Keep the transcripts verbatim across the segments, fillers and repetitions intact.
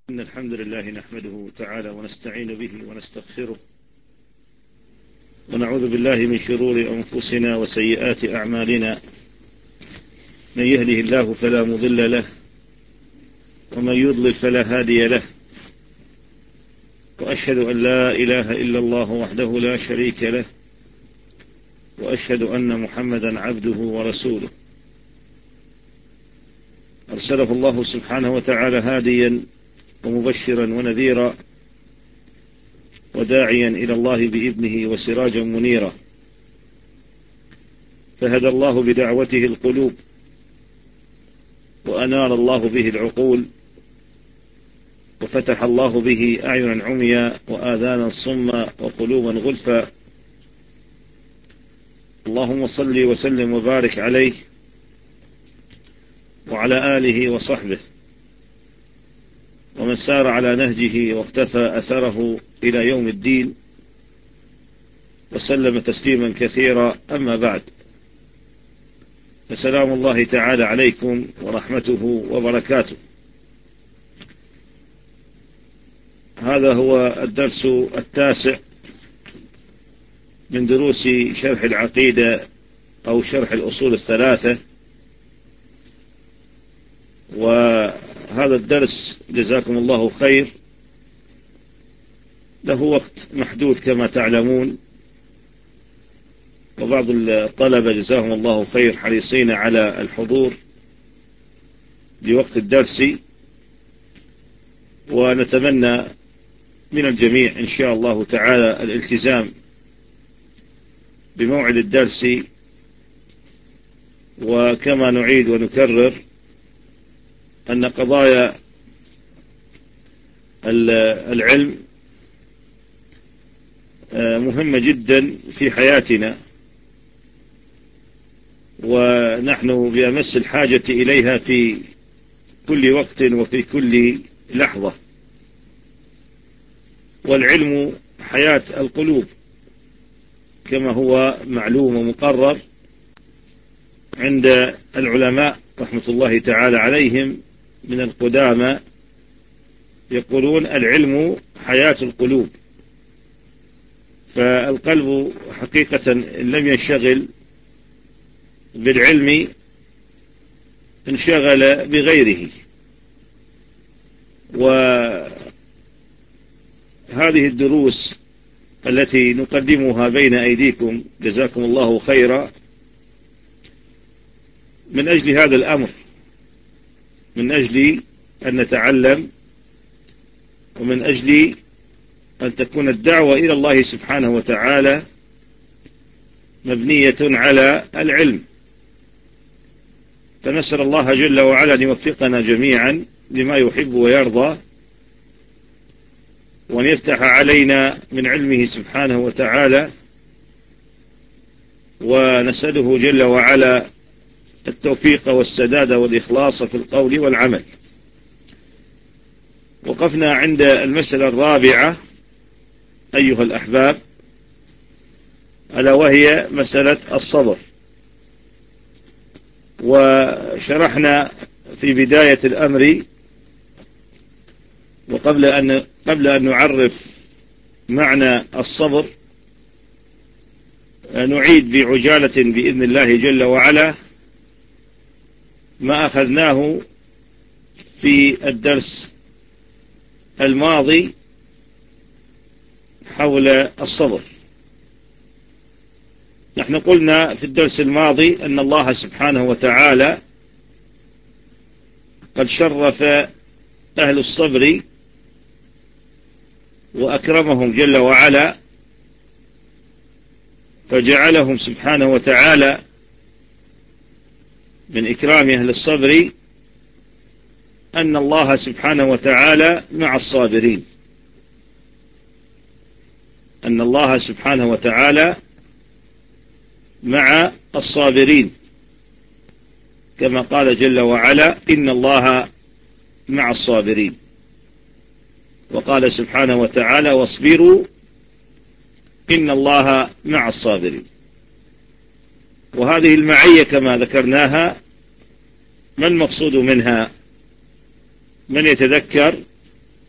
إن الحمد لله نحمده تعالى ونستعين به ونستغفره ونعوذ بالله من شرور أنفسنا وسيئات أعمالنا. من يهده الله فلا مضل له ومن يضلل فلا هادي له، وأشهد أن لا إله إلا الله وحده لا شريك له، وأشهد أن محمدا عبده ورسوله أرسله الله سبحانه وتعالى هاديا ومبشرا ونذيرا وداعيا إلى الله بإذنه وسراجا منيرا، فهدى الله بدعوته القلوب وأنار الله به العقول، وفتح الله به أعينا عميا وآذانا صما وقلوبا غلفا. اللهم صل وسلم وبارك عليه وعلى آله وصحبه ومن سار على نهجه واختفى أثره إلى يوم الدين، وسلم تسليما كثيرا. أما بعد، فسلام الله تعالى عليكم ورحمته وبركاته. هذا هو الدرس التاسع من دروس شرح العقيدة أو شرح الأصول الثلاثة، وهذا الدرس جزاكم الله خير له وقت محدود كما تعلمون، وبعض الطلبة جزاهم الله خير حريصين على الحضور لوقت الدرس، ونتمنى من الجميع إن شاء الله تعالى الالتزام بموعد الدرس. وكما نعيد ونكرر أن قضايا العلم مهمة جدا في حياتنا، ونحن بأمس الحاجة إليها في كل وقت وفي كل لحظة. والعلم حياة القلوب كما هو معلوم ومقرر عند العلماء رحمة الله تعالى عليهم من القدامى، يقولون العلم حياة القلوب. فالقلب حقيقة إن لم ينشغل بالعلم انشغل بغيره. وهذه الدروس التي نقدمها بين أيديكم جزاكم الله خيرا من أجل هذا الأمر، من أجل أن نتعلم، ومن أجل أن تكون الدعوة إلى الله سبحانه وتعالى مبنية على العلم. فنسأل الله جل وعلا أن يوفقنا جميعا لما يحب ويرضى، وأن يفتح علينا من علمه سبحانه وتعالى، ونسأله جل وعلا التوفيق والسداد والإخلاص في القول والعمل. وقفنا عند المسألة الرابعة أيها الأحباب، ألا وهي مسألة الصبر. وشرحنا في بداية الأمر، وقبل أن قبل أن نعرف معنى الصبر نعيد بعجالة بإذن الله جل وعلا ما أخذناه في الدرس الماضي حول الصبر. نحن قلنا في الدرس الماضي أن الله سبحانه وتعالى قد شرف أهل الصبر وأكرمهم جل وعلا، فجعلهم سبحانه وتعالى من إكرام أهل الصبر أن الله سبحانه وتعالى مع الصابرين، أن الله سبحانه وتعالى مع الصابرين، كما قال جل وعلا إن الله مع الصابرين. وقال سبحانه وتعالى واصبروا إن الله مع الصابرين. وهذه المعية كما ذكرناها ما المقصود منها؟ من يتذكر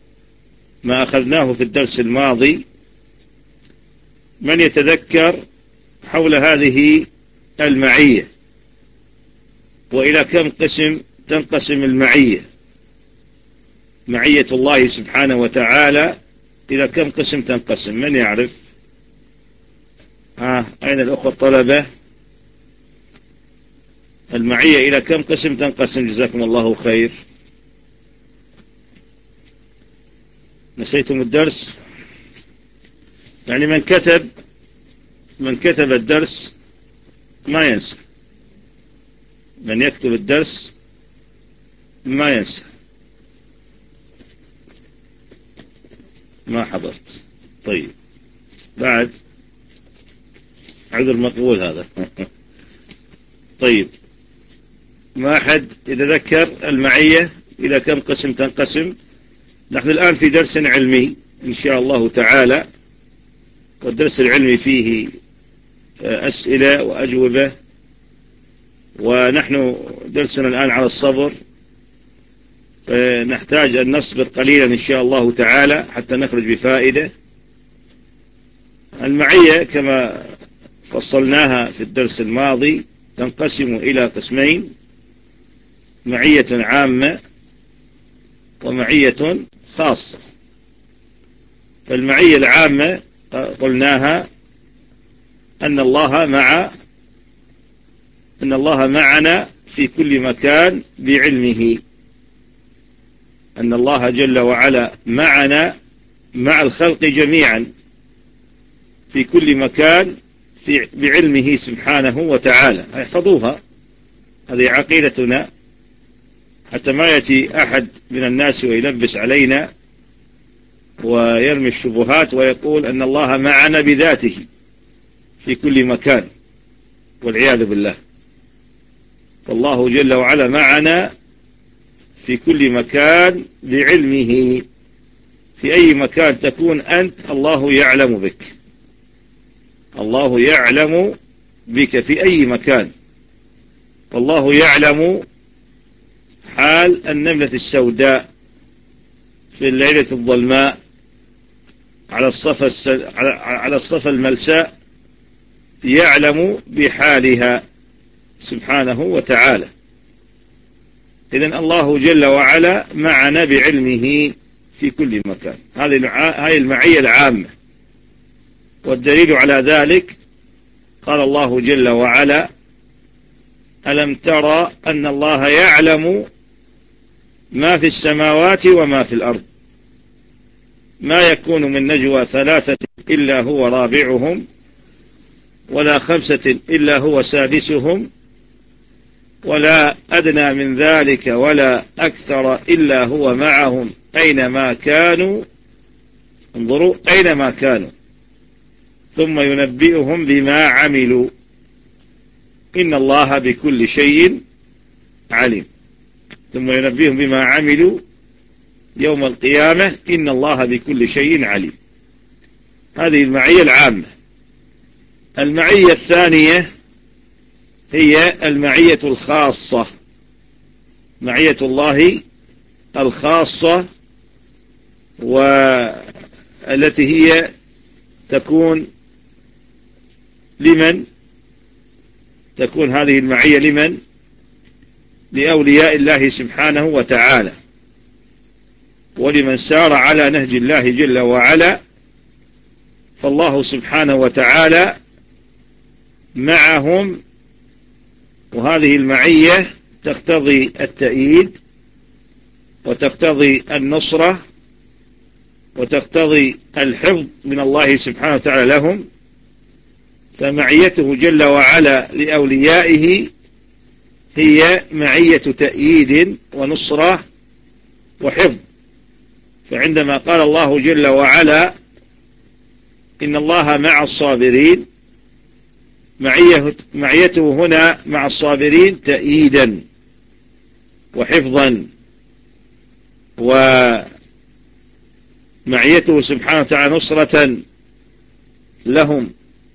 ما أخذناه في الدرس الماضي. من يتذكر حول هذه المعية، وإلى كم قسم تنقسم المعية؟ معية الله سبحانه وتعالى إلى كم قسم تنقسم؟ من يعرف؟ آه أين الأخوة الطلبة؟ المعية إلى كم قسم تنقسم؟ جزاكم الله خير. نسيتم الدرس؟ يعني من كتب من كتب الدرس ما ينسى، من يكتب الدرس ما ينسى. ما حضرت. طيب بعد عذر مقبول هذا. طيب ما أحد يتذكر المعية إلى كم قسم تنقسم؟ نحن الآن في درس علمي إن شاء الله تعالى، والدرس العلمي فيه أسئلة وأجوبة، ونحن درسنا الآن على الصبر، فنحتاج أن نصبر قليلا إن شاء الله تعالى حتى نخرج بفائدة. المعية كما فصلناها في الدرس الماضي تنقسم إلى قسمين: معية عامة ومعية خاصة. فالمعية العامة قلناها أن الله مع أن الله معنا في كل مكان بعلمه، أن الله جل وعلا معنا مع الخلق جميعا في كل مكان في بعلمه سبحانه وتعالى. احفظوها، هذه عقيدتنا، حتى ما يأتي أحد من الناس ويلبس علينا ويرمي الشبهات ويقول أن الله معنا بذاته في كل مكان، والعياذ بالله. فالله جل وعلا معنا في كل مكان بعلمه. في أي مكان تكون أنت الله يعلم بك، الله يعلم بك في أي مكان. والله يعلم حال النملة السوداء في الليلة الظلماء على الصفا السل... على الصفا الملساء، يعلم بحالها سبحانه وتعالى. إذن الله جل وعلا معنا بعلمه في كل مكان. هذه المعية العامة، والدليل على ذلك قال الله جل وعلا: ألم ترى أن الله يعلم ما في السماوات وما في الأرض، ما يكون من نجوى ثلاثة إلا هو رابعهم، ولا خمسة إلا هو سادسهم، ولا أدنى من ذلك ولا أكثر إلا هو معهم أينما كانوا. انظروا، أينما كانوا، ثم ينبئهم بما عملوا، إن الله بكل شيء عليم. ثم ينبئهم بما عملوا يوم القيامة، إن الله بكل شيء عليم. هذه المعية العامة. المعية الثانية هي المعية الخاصة، معية الله الخاصة، والتي هي تكون لمن؟ تكون هذه المعية لمن؟ لأولياء الله سبحانه وتعالى، ولمن سار على نهج الله جل وعلا. فالله سبحانه وتعالى معهم، وهذه المعية تقتضي التأييد، وتقتضي النصرة، وتقتضي الحفظ من الله سبحانه وتعالى لهم. فمعيته جل وعلا لأوليائه هي معية تأييد ونصرة وحفظ. فعندما قال الله جل وعلا: إن الله مع الصابرين، معيته هنا مع الصابرين تأييدا وحفظا، ومعيته سبحانه وتعالى نصرة لهم.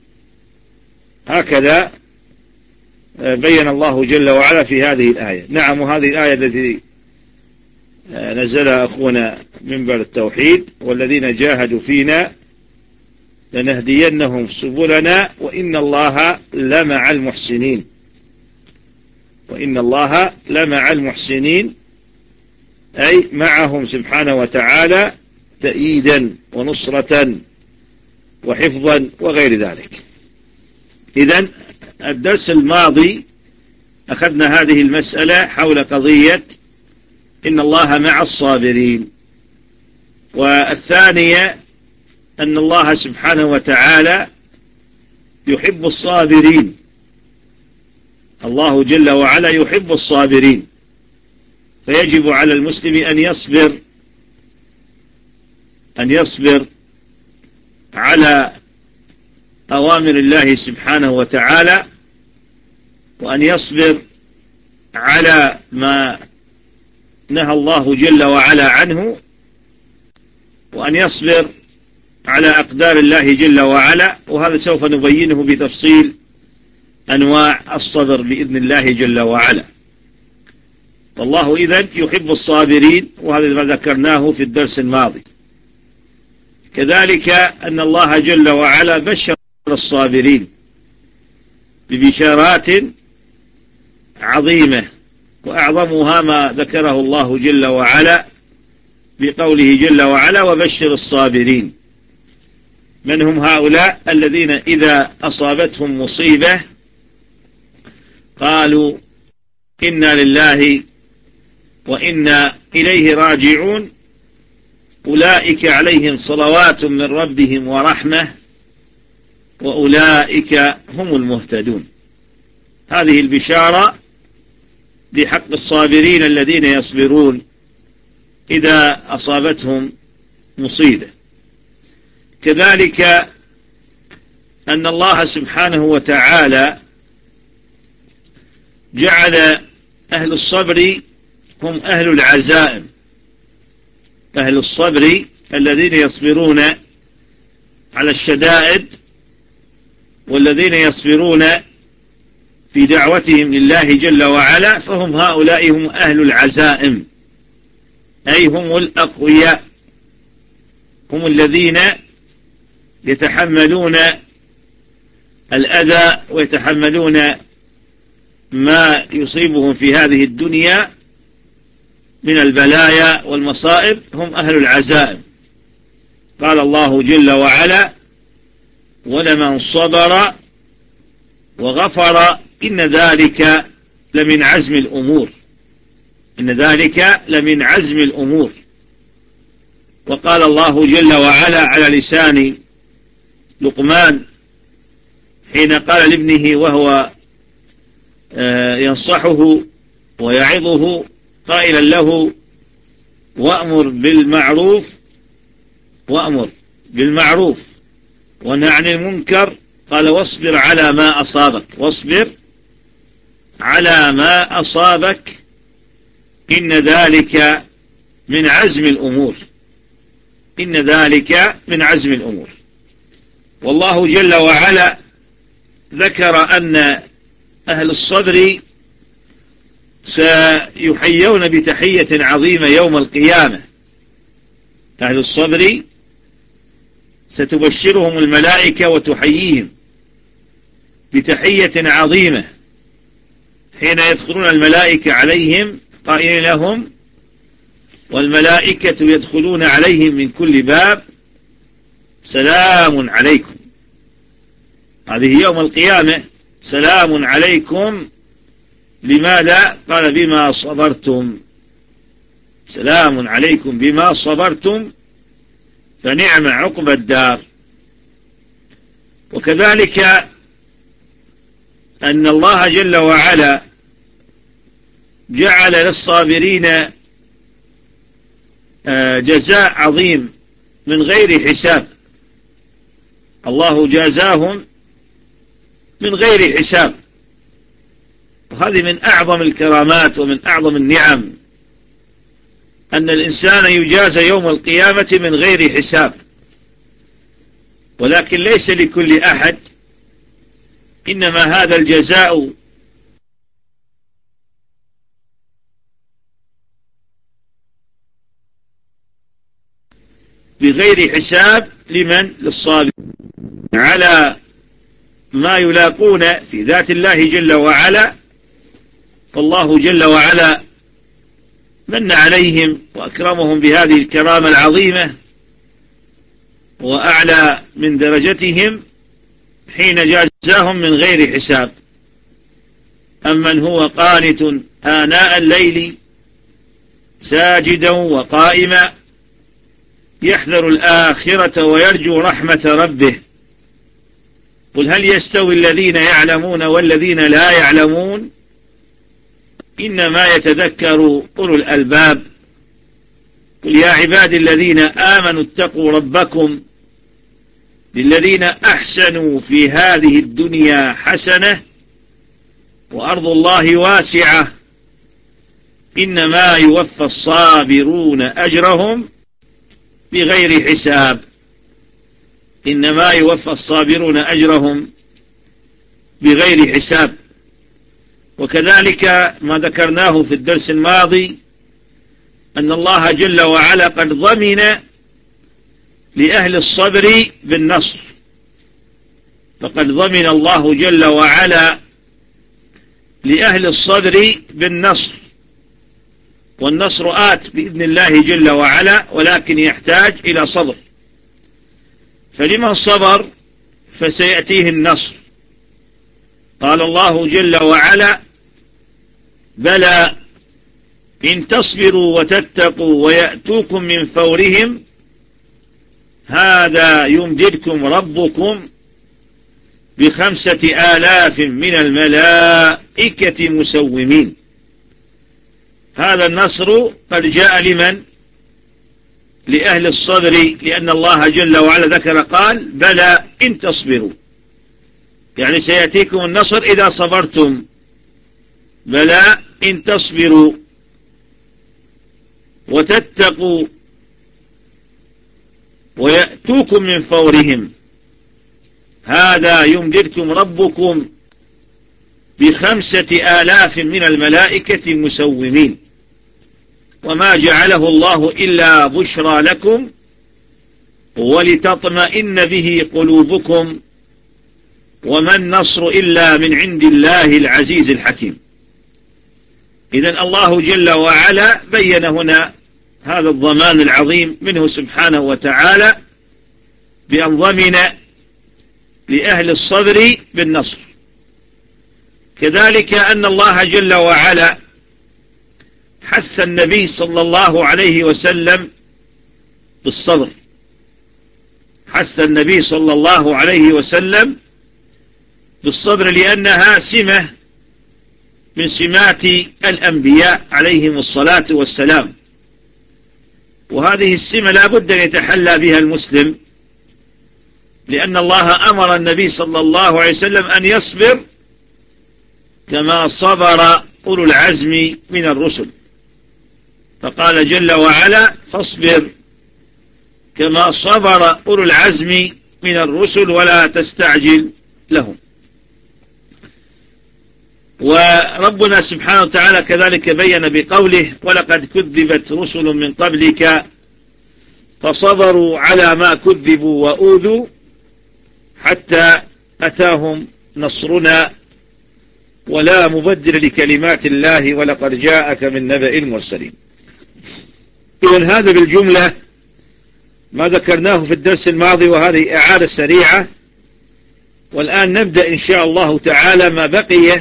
هكذا بين الله جل وعلا في هذه الآية. نعم، هذه الآية التي نزلها أخونا منبر التوحيد: والذين جاهدوا فينا لنهدينهم سبلنا وإن الله لمع المحسنين. وإن الله لمع المحسنين، أي معهم سبحانه وتعالى تأييدا ونصرة وحفظا وغير ذلك. إذن الدرس الماضي أخذنا هذه المسألة حول قضية إن الله مع الصابرين، والثانية أن الله سبحانه وتعالى يحب الصابرين. الله جل وعلا يحب الصابرين، فيجب على المسلم أن يصبر أن يصبر على أوامر الله سبحانه وتعالى، وأن يصبر على ما نهى الله جل وعلا عنه، وأن يصبر على أقدار الله جل وعلا. وهذا سوف نبينه بتفصيل أنواع الصبر بإذن الله جل وعلا. والله إذن يحب الصابرين، وهذا ما ذكرناه في الدرس الماضي. كذلك أن الله جل وعلا بشر الصابرين ببشارات عظيمة، وأعظمها ما ذكره الله جل وعلا بقوله جل وعلا: وبشر الصابرين. من هم هؤلاء؟ الذين إذا أصابتهم مصيبة قالوا إنا لله وإنا إليه راجعون، أولئك عليهم صلوات من ربهم ورحمة وأولئك هم المهتدون. هذه البشارة بحق الصابرين الذين يصبرون إذا أصابتهم مصيبة. كذلك أن الله سبحانه وتعالى جعل أهل الصبر هم أهل العزائم. أهل الصبر الذين يصبرون على الشدائد، والذين يصبرون في دعوتهم لله جل وعلا، فهم هؤلاء هم أهل العزائم، أي هم الأقوياء، هم الذين يتحملون الأذى ويتحملون ما يصيبهم في هذه الدنيا من البلايا والمصائب، هم أهل العزائم. قال الله جل وعلا: ولمن صبر وغفر إن ذلك لمن عزم الأمور. إن ذلك لمن عزم الأمور. وقال الله جل وعلا على لسان لقمان حين قال لابنه وهو ينصحه ويعظه قائلا له: وأمر بالمعروف وأمر بالمعروف ونهى عن المنكر. قال: واصبر على ما أصابك واصبر على ما أصابك إن ذلك من عزم الأمور. إن ذلك من عزم الأمور. والله جل وعلا ذكر أن أهل الصبر سيحيون بتحية عظيمة يوم القيامة. أهل الصبر ستبشرهم الملائكة وتحييهم بتحية عظيمة حين يدخلون الملائكة عليهم قائلين لهم: والملائكة يدخلون عليهم من كل باب سلام عليكم. هذه يوم القيامة، سلام عليكم. لماذا؟ قال: بما صبرتم. سلام عليكم بما صبرتم فنعم عقبى الدار. وكذلك أن الله جل وعلا جعل للصابرين جزاء عظيم من غير حساب. الله جازاهم من غير حساب، وهذه من أعظم الكرامات ومن أعظم النعم، أن الإنسان يجازى يوم القيامة من غير حساب. ولكن ليس لكل أحد، إنما هذا الجزاء بغير حساب لمن؟ للصابر على ما يلاقون في ذات الله جل وعلا. فالله جل وعلا من عليهم وأكرمهم بهذه الكرامة العظيمة وأعلى من درجتهم حين جازاهم من غير حساب. أمن هو قانت آناء الليل ساجدا وقائما يحذر الآخرة ويرجو رحمة ربه قل هل يستوي الذين يعلمون والذين لا يعلمون إنما يتذكر أولو الألباب. قل يا عبادي الذين آمنوا اتقوا ربكم للذين أحسنوا في هذه الدنيا حسنة وأرض الله واسعة إنما يوفى الصابرون أجرهم بغير حساب. إنما يوفى الصابرون أجرهم بغير حساب. وكذلك ما ذكرناه في الدرس الماضي أن الله جل وعلا قد ضمن لأهل الصبر بالنصر. فقد ضمن الله جل وعلا لأهل الصبر بالنصر، والنصر آت بإذن الله جل وعلا ولكن يحتاج إلى صبر. فلمن صبر فسيأتيه النصر. قال الله جل وعلا بلى إن تصبروا وتتقوا ويأتوكم من فورهم هذا يمددكم ربكم بخمسة آلاف من الملائكة مسومين. هذا النصر قد جاء لمن؟ لأهل الصبر، لأن الله جل وعلا ذكر قال بلى إن تصبروا، يعني سيأتيكم النصر إذا صبرتم. بلى إن تصبروا وتتقوا ويأتوكم من فورهم هذا يمددكم ربكم بخمسة آلاف من الملائكة مسومين. وما جعله الله إلا بشرى لكم ولتطمئن به قلوبكم وما النصر إلا من عند الله العزيز الحكيم. إذن الله جل وعلا بين هنا هذا الضمان العظيم منه سبحانه وتعالى بأن ضمن لأهل الصبر بالنصر. كذلك أن الله جل وعلا حث النبي صلى الله عليه وسلم بالصبر. حث النبي صلى الله عليه وسلم بالصبر لأنها سمة من سمات الأنبياء عليهم الصلاة والسلام، وهذه السمة لا بد أن يتحلى بها المسلم، لأن الله أمر النبي صلى الله عليه وسلم أن يصبر كما صبر أولو العزم من الرسل. فقال جل وعلا فاصبر كما صبر أولو العزم من الرسل ولا تستعجل لهم. وربنا سبحانه وتعالى كذلك بين بقوله ولقد كذبت رسل من قبلك فصبروا على ما كذبوا وأوذوا حتى أتاهم نصرنا ولا مبدل لكلمات الله ولقد جاءك من نبأ المرسلين. إذن هذا بالجملة ما ذكرناه في الدرس الماضي، وهذه إعادة سريعة. والآن نبدأ إن شاء الله تعالى ما بقي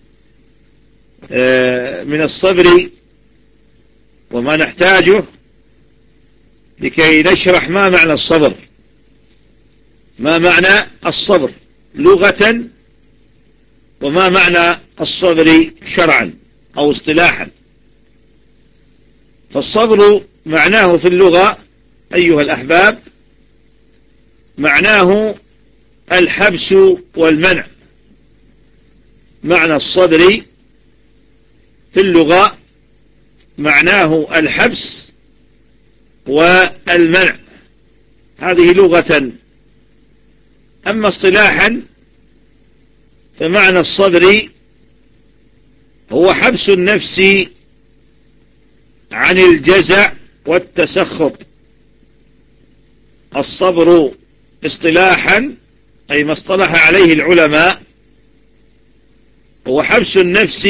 من الصبر وما نحتاجه لكي نشرح ما معنى الصبر. ما معنى الصبر لغة، وما معنى الصبر شرعا أو اصطلاحا. فالصبر معناه في اللغة أيها الأحباب معناه الحبس والمنع. معنى الصبر في اللغة معناه الحبس والمنع، هذه لغة. أما اصطلاحا فمعنى الصبر هو حبس النفس عن الجزع والتسخط الصبر اصطلاحا أي ما اصطلح عليه العلماء هو حبس النفس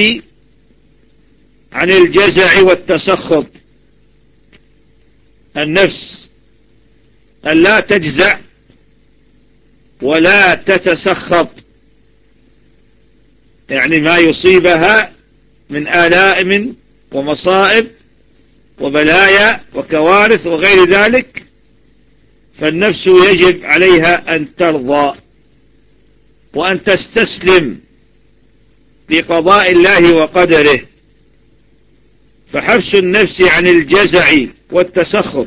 عن الجزع والتسخط. النفس أن لا تجزع ولا تتسخط، يعني ما يصيبها من آلام ومصائب وبلايا وكوارث وغير ذلك، فالنفس يجب عليها أن ترضى وأن تستسلم لقضاء الله وقدره. فحبس النفس عن الجزع والتسخط،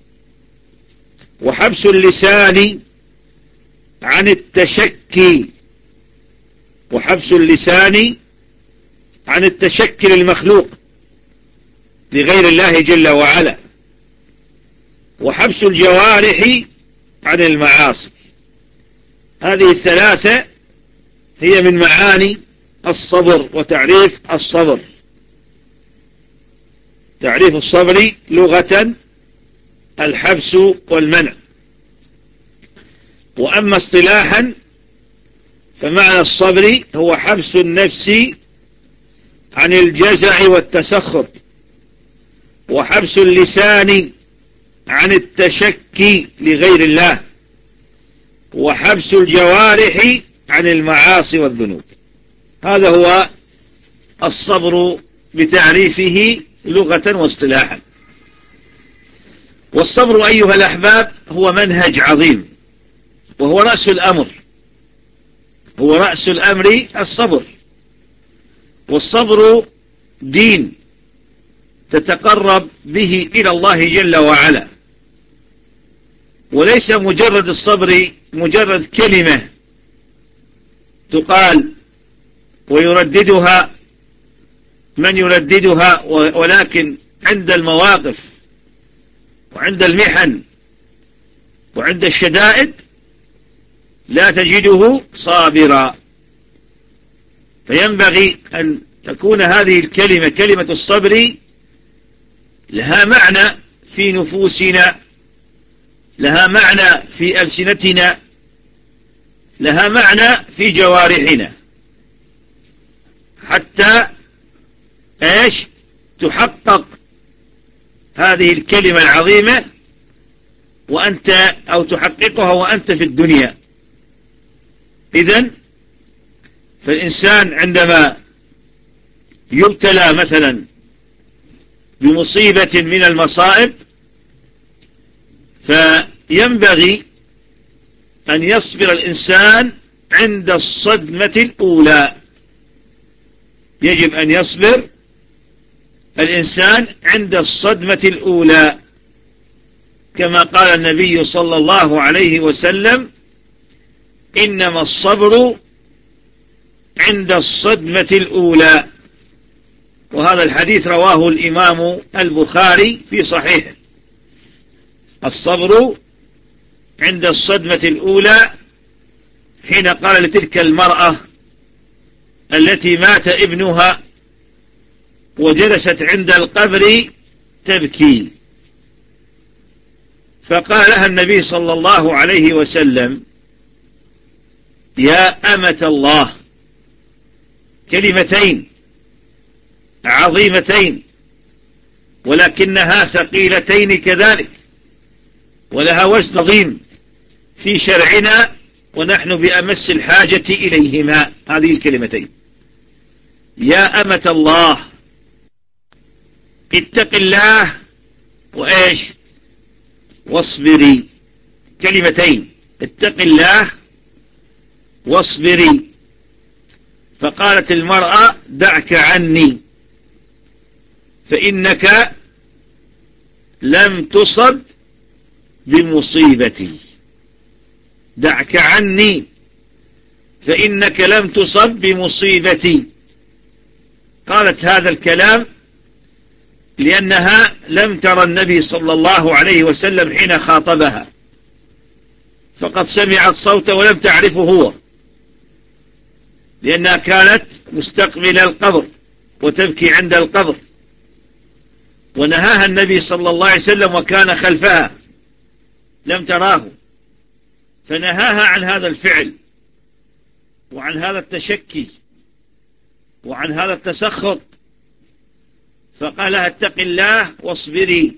وحبس اللسان عن التشكي، وحبس اللسان عن التشكي للمخلوق لغير الله جل وعلا، وحبس الجوارح عن المعاصي. هذه الثلاثة هي من معاني الصبر وتعريف الصبر. تعريف الصبر لغة الحبس والمنع، وأما اصطلاحا فمعنى الصبر هو حبس النفس عن الجزع والتسخط، وحبس اللسان عن التشكي لغير الله، وحبس الجوارح عن المعاصي والذنوب. هذا هو الصبر بتعريفه لغة واصطلاحا. والصبر أيها الأحباب هو منهج عظيم، وهو رأس الأمر، هو رأس الأمر الصبر. والصبر دين تتقرب به إلى الله جل وعلا، وليس مجرد الصبر مجرد كلمة تقال ويرددها من يرددها، ولكن عند المواقف وعند المحن وعند الشدائد لا تجده صابرا. فينبغي أن تكون هذه الكلمة كلمة الصبر لها معنى في نفوسنا، لها معنى في ألسنتنا، لها معنى في جوارحنا، حتى ايش تحقق هذه الكلمة العظيمة وأنت أو تحققها وأنت في الدنيا. إذن فالإنسان عندما يبتلى مثلا بمصيبة من المصائب فينبغي أن يصبر الإنسان عند الصدمة الأولى. يجب أن يصبر الإنسان عند الصدمة الأولى، كما قال النبي صلى الله عليه وسلم: إنما الصبر عند الصدمة الأولى. وهذا الحديث رواه الإمام البخاري في صحيحه. الصبر عند الصدمة الأولى حين قال لتلك المرأة التي مات ابنها وجلست عند القبر تبكي، فقال لها النبي صلى الله عليه وسلم: يا أمة الله. كلمتين عظيمتين ولكنها ثقيلتين كذلك، ولها وزن عظيم في شرعنا، ونحن بأمس الحاجة إليهما. هذه الكلمتين: يا أمة الله، اتق الله، وإيش؟ واصبري. كلمتين: اتق الله واصبري. فقالت المرأة: دعك عني، فإنك لم تصب بمصيبتي. دعك عني فإنك لم تصب بمصيبتي. قالت هذا الكلام لأنها لم ترى النبي صلى الله عليه وسلم حين خاطبها، فقد سمعت صوته ولم تعرفه هو، لأنها كانت مستقبل القبر وتبكي عند القبر، ونهاها النبي صلى الله عليه وسلم وكان خلفها، لم تراه، فنهاها عن هذا الفعل وعن هذا التشكي وعن هذا التسخط، فقال لها اتق الله واصبري.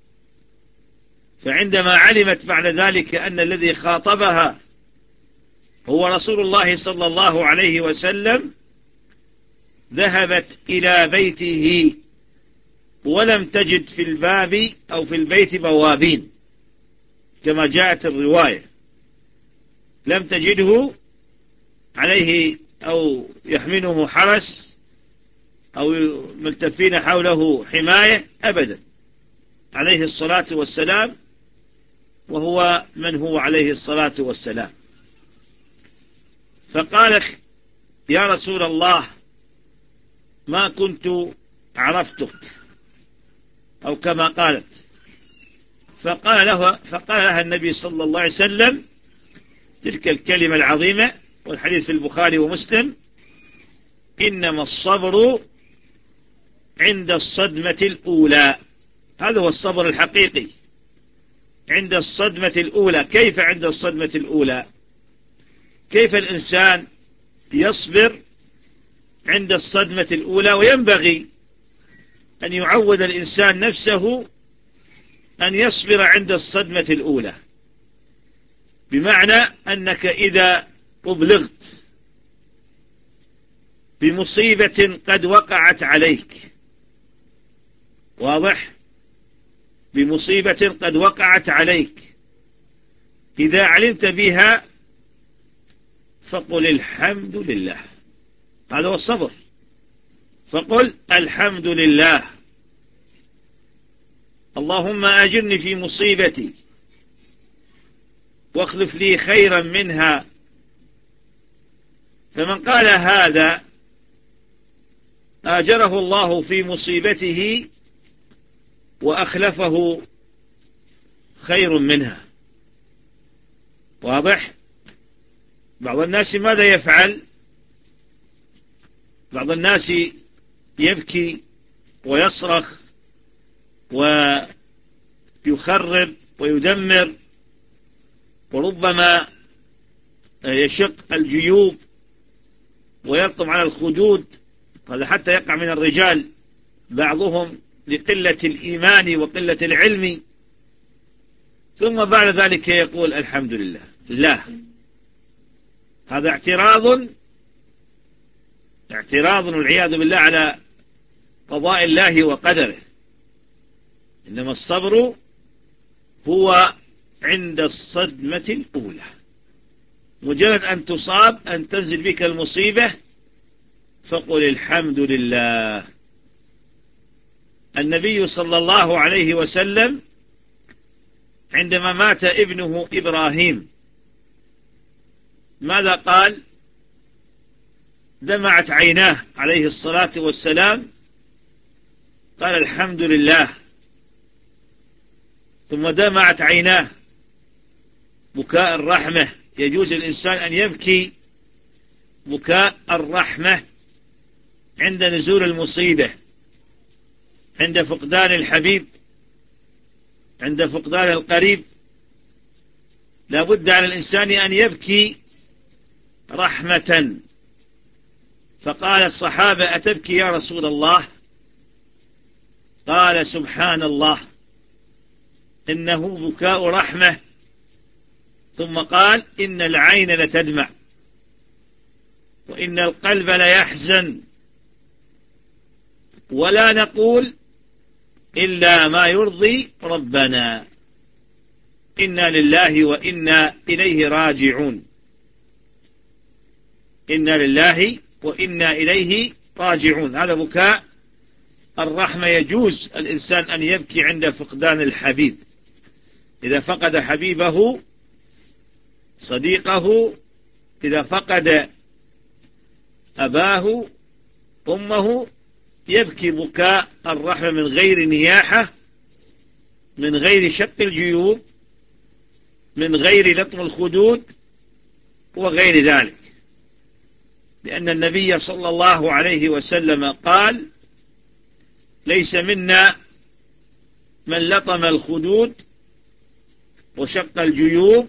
فعندما علمت بعد ذلك أن الذي خاطبها هو رسول الله صلى الله عليه وسلم ذهبت إلى بيته، ولم تجد في الباب أو في البيت بوابين كما جاءت الرواية، لم تجده عليه أو يحمله حرس أو ملتفين حوله حماية أبدا، عليه الصلاة والسلام، وهو من هو عليه الصلاة والسلام. فقال يا رسول الله ما كنت عرفتك، أو كما قالت. فقال له فقال لها النبي صلى الله عليه وسلم تلك الكلمة العظيمة، والحديث في البخاري ومسلم: إنما الصبر عند الصدمة الأولى. هذا هو الصبر الحقيقي، عند الصدمة الأولى. كيف عند الصدمة الأولى؟ كيف الإنسان يصبر عند الصدمة الأولى؟ وينبغي أن يعود الإنسان نفسه أن يصبر عند الصدمة الأولى، بمعنى أنك إذا أبلغت بمصيبة قد وقعت عليك، واضح، بمصيبة قد وقعت عليك، إذا علمت بها فقل الحمد لله. هذا هو الصبر، فقل الحمد لله، اللهم أجرني في مصيبتي واخلف لي خيرا منها. فمن قال هذا آجره الله في مصيبته وأخلفه خير منها. واضح؟ بعض الناس ماذا يفعل؟ بعض الناس يبكي ويصرخ ويخرب ويدمر، وربما يشق الجيوب ويلطم على الخدود. هذا حتى يقع من الرجال بعضهم لقلة الإيمان وقلة العلم، ثم بعد ذلك يقول الحمد لله. لا، هذا اعتراض اعتراض والعياذ بالله على قضاء الله وقدره. إنما الصبر هو عند الصدمة الأولى، مجرد أن تصاب، أن تنزل بك المصيبة، فقل الحمد لله. النبي صلى الله عليه وسلم عندما مات ابنه إبراهيم ماذا قال؟ دمعت عيناه عليه الصلاة والسلام، قال الحمد لله. ثم دمعت عيناه بكاء الرحمة. يجوز للإنسان أن يبكي بكاء الرحمة عند نزول المصيبة، عند فقدان الحبيب، عند فقدان القريب. لا بد على الإنسان أن يبكي رحمة. فقال الصحابة أتبكي يا رسول الله؟ قال سبحان الله إنه بكاء رحمة. ثم قال إن العين لتدمع وإن القلب ليحزن، ولا نقول إلا ما يرضي ربنا، إنا لله وإنا إليه راجعون. إنا لله وإنا إليه راجعون. هذا بكاء الرحمة. يجوز الإنسان أن يبكي عند فقدان الحبيب، إذا فقد حبيبه صديقه، إذا فقد أباه أمه، يبكي بكاء الرحمة من غير نياحة، من غير شق الجيوب، من غير لطم الخدود وغير ذلك، لأن النبي صلى الله عليه وسلم قال ليس منا من لطم الخدود وشق الجيوب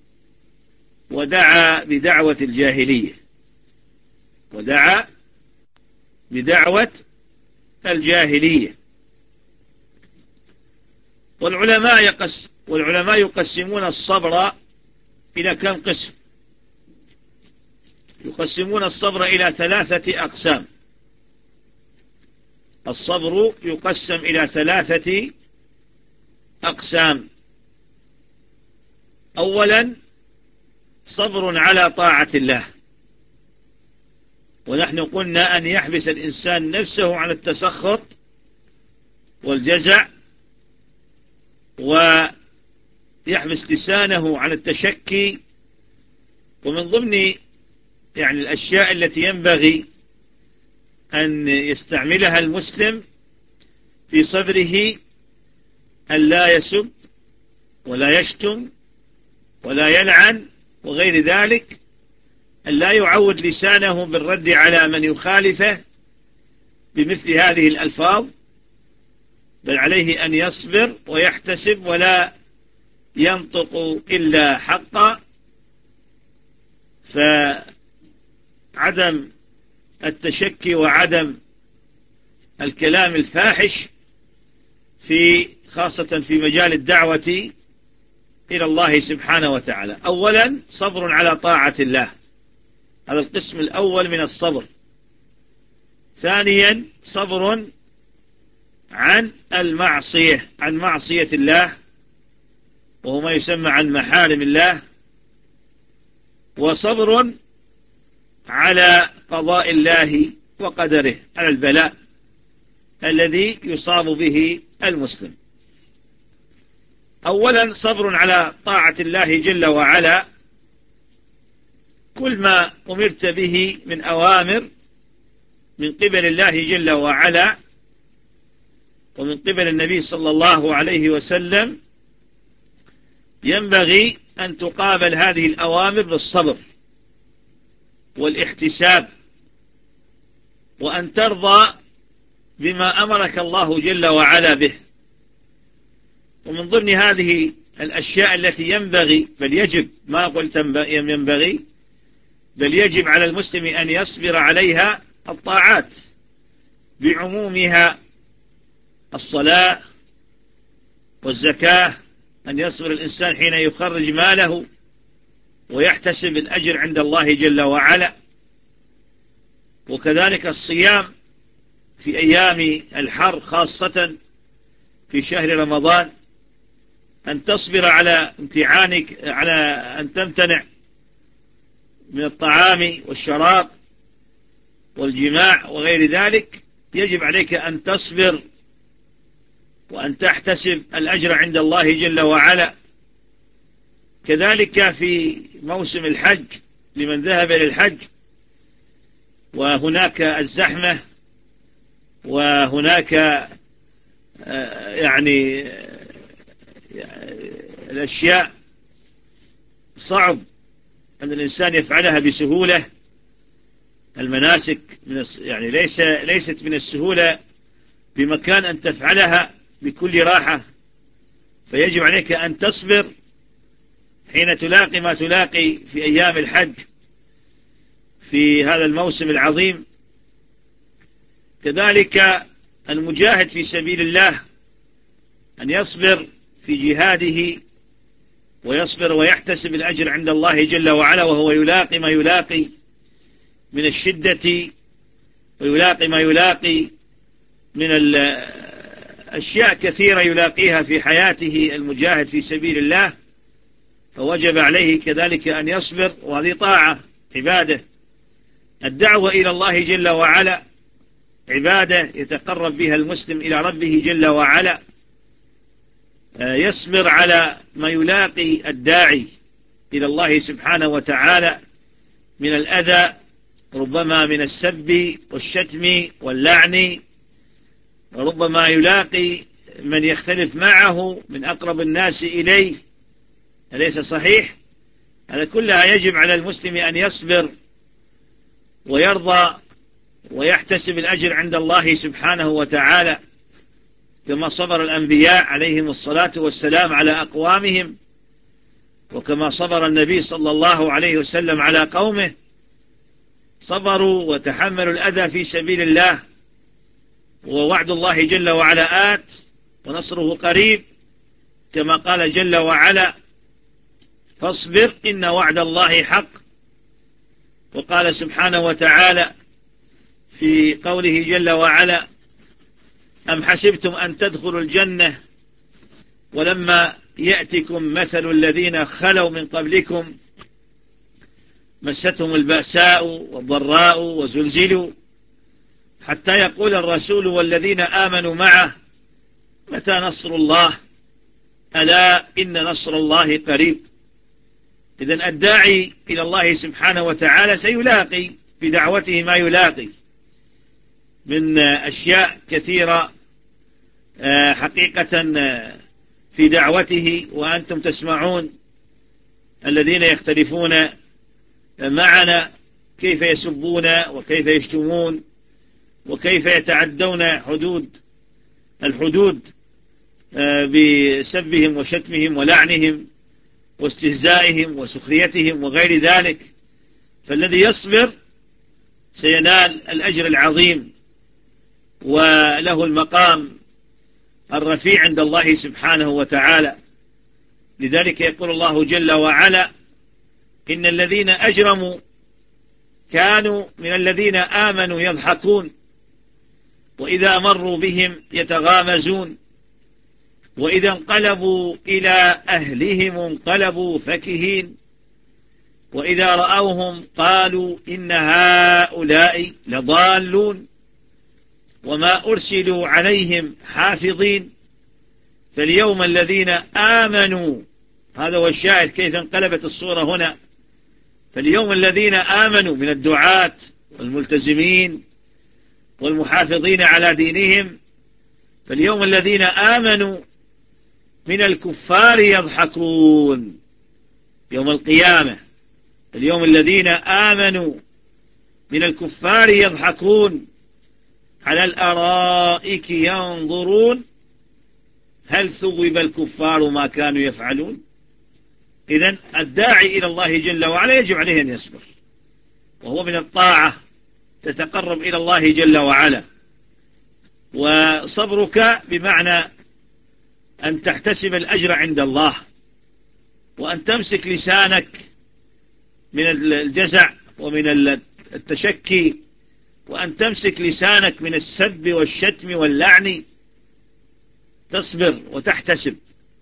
ودعا بدعوة الجاهلية ودعا بدعوة الجاهلية. والعلماء يقسم والعلماء يقسمون الصبر إلى كم قسم؟ يقسمون الصبر إلى ثلاثة أقسام. الصبر يقسم إلى ثلاثة أقسام. أولا صبر على طاعة الله، ونحن قلنا أن يحبس الإنسان نفسه عن التسخط والجزع، ويحبس لسانه عن التشكي. ومن ضمن يعني الأشياء التي ينبغي أن يستعملها المسلم في صبره أن لا يسب ولا يشتم ولا يلعن وغير ذلك، أن لا يعود لسانه بالرد على من يخالفه بمثل هذه الألفاظ، بل عليه أن يصبر ويحتسب ولا ينطق إلا حقا. فعدم التشكي وعدم الكلام الفاحش في خاصة في مجال الدعوة إلى الله سبحانه وتعالى. أولا صبر على طاعة الله، هذا القسم الأول من الصبر. ثانيا صبر عن المعصية عن معصية الله، وهو ما يسمى عن محارم الله. وصبر على قضاء الله وقدره، على البلاء الذي يصاب به المسلم. أولا صبر على طاعة الله جل وعلا، كل ما أمرت به من أوامر من قبل الله جل وعلا ومن قبل النبي صلى الله عليه وسلم، ينبغي أن تقابل هذه الأوامر بالصبر والاحتساب، وأن ترضى بما أمرك الله جل وعلا به. ومن ضمن هذه الأشياء التي ينبغي بل يجب، ما قلت ينبغي بل يجب على المسلم أن يصبر عليها الطاعات بعمومها، الصلاة والزكاة، أن يصبر الإنسان حين يخرج ماله ويحتسب الأجر عند الله جل وعلا. وكذلك الصيام في أيام الحر خاصة في شهر رمضان، أن تصبر على امتعانك، على أن تمتنع من الطعام والشراب والجماع وغير ذلك. يجب عليك أن تصبر وأن تحتسب الأجر عند الله جل وعلا. كذلك في موسم الحج لمن ذهب للحج، وهناك الزحمة وهناك يعني الأشياء صعب أن الإنسان يفعلها بسهولة. المناسك من يعني ليس ليست من السهولة بمكان أن تفعلها بكل راحة، فيجب عليك أن تصبر حين تلاقي ما تلاقي في أيام الحج في هذا الموسم العظيم. كذلك المجاهد في سبيل الله أن يصبر في جهاده ويصبر ويحتسب الأجر عند الله جل وعلا، وهو يلاقي ما يلاقي من الشدة ويلاقي ما يلاقي من الأشياء كثيرة يلاقيها في حياته المجاهد في سبيل الله، فوجب عليه كذلك أن يصبر. وهذه طاعة عبادة. الدعوة إلى الله جل وعلا عبادة يتقرب بها المسلم إلى ربه جل وعلا. يصبر على ما يلاقي الداعي إلى الله سبحانه وتعالى من الأذى، ربما من السب والشتم واللعن، وربما يلاقي من يختلف معه من أقرب الناس إليه، أليس صحيح؟ هذا كلها يجب على المسلم أن يصبر ويرضى ويحتسب الأجر عند الله سبحانه وتعالى، كما صبر الأنبياء عليهم الصلاة والسلام على أقوامهم وكما صبر النبي صلى الله عليه وسلم على قومه، صبروا وتحملوا الأذى في سبيل الله، ووعد الله جل وعلا آت ونصره قريب، كما قال جل وعلا: فاصبر إن وعد الله حق. وقال سبحانه وتعالى في قوله جل وعلا: أم حسبتم أن تدخلوا الجنة ولما يأتكم مثل الذين خلوا من قبلكم مستهم البأساء والضراء وزلزلوا حتى يقول الرسول والذين آمنوا معه متى نصر الله ألا إن نصر الله قريب. إذن الداعي إلى الله سبحانه وتعالى سيلاقي في دعوته ما يلاقي من أشياء كثيرة حقيقة في دعوته، وأنتم تسمعون الذين يختلفون معنا كيف يسبون وكيف يشتمون وكيف يتعدون حدود الحدود بسبهم وشتمهم ولعنهم واستهزائهم وسخريتهم وغير ذلك. فالذي يصبر سينال الأجر العظيم وله المقام الرفيع عند الله سبحانه وتعالى. لذلك يقول الله جل وعلا: إن الذين أجرموا كانوا من الذين آمنوا يضحكون وإذا مروا بهم يتغامزون وإذا انقلبوا إلى أهلهم انقلبوا فكهين وإذا رأوهم قالوا إن هؤلاء لضالون وما أرسلوا عليهم حافظين. فاليوم الذين آمنوا، هذا هو الشاهد كيف انقلبت الصورة هنا، فاليوم الذين آمنوا من الدعاة والملتزمين والمحافظين على دينهم، فاليوم الذين آمنوا من الكفار يضحكون يوم القيامة. اليوم الذين آمنوا من الكفار يضحكون على الأرائك ينظرون هل ثوب الكفار ما كانوا يفعلون. إذن الداعي إلى الله جل وعلا يجب عليه أن يصبر، وهو من الطاعة تتقرب إلى الله جل وعلا. وصبرك بمعنى أن تحتسب الأجر عند الله، وأن تمسك لسانك من الجزع ومن التشكي، وأن تمسك لسانك من السب والشتم واللعن، تصبر وتحتسب.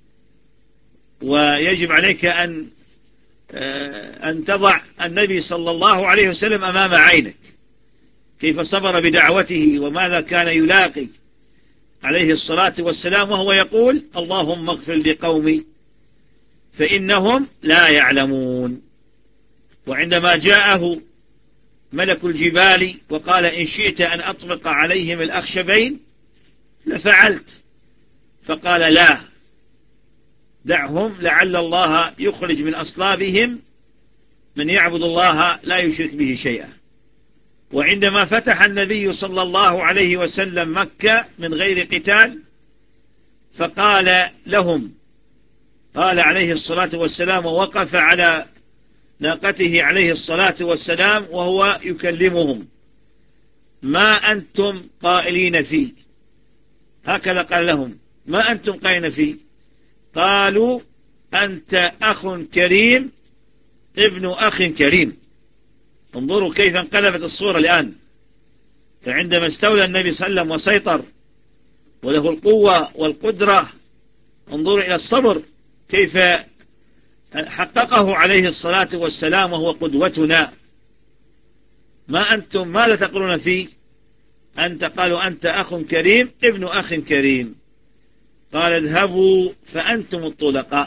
ويجب عليك أن أن تضع النبي صلى الله عليه وسلم أمام عينك كيف صبر بدعوته وماذا كان يلاقي عليه الصلاة والسلام، وهو يقول: اللهم اغفر لقومي فإنهم لا يعلمون. وعندما جاءه ملك الجبال وقال: إن شئت أن أطبق عليهم الأخشبين لفعلت، فقال: لا، دعهم لعل الله يخرج من أصلابهم من يعبد الله لا يشرك به شيئا. وعندما فتح النبي صلى الله عليه وسلم مكة من غير قتال فقال لهم، قال عليه الصلاة والسلام ووقف على ناقته عليه الصلاة والسلام وهو يكلمهم: ما أنتم قائلين فيه؟ هكذا قال لهم: ما أنتم قائلين فيه؟ قالوا: أنت أخ كريم ابن أخ كريم. انظروا كيف انقلبت الصورة الآن. فعندما استولى النبي صلى الله عليه وسلم وسيطر وله القوة والقدرة، انظروا إلى الصبر كيف حققه عليه الصلاة والسلام وهو قدوتنا. ما أنتم ماذا تقولون فيه؟ أنت قالوا: أنت أخ كريم ابن أخ كريم. قال: اذهبوا فأنتم الطلقاء،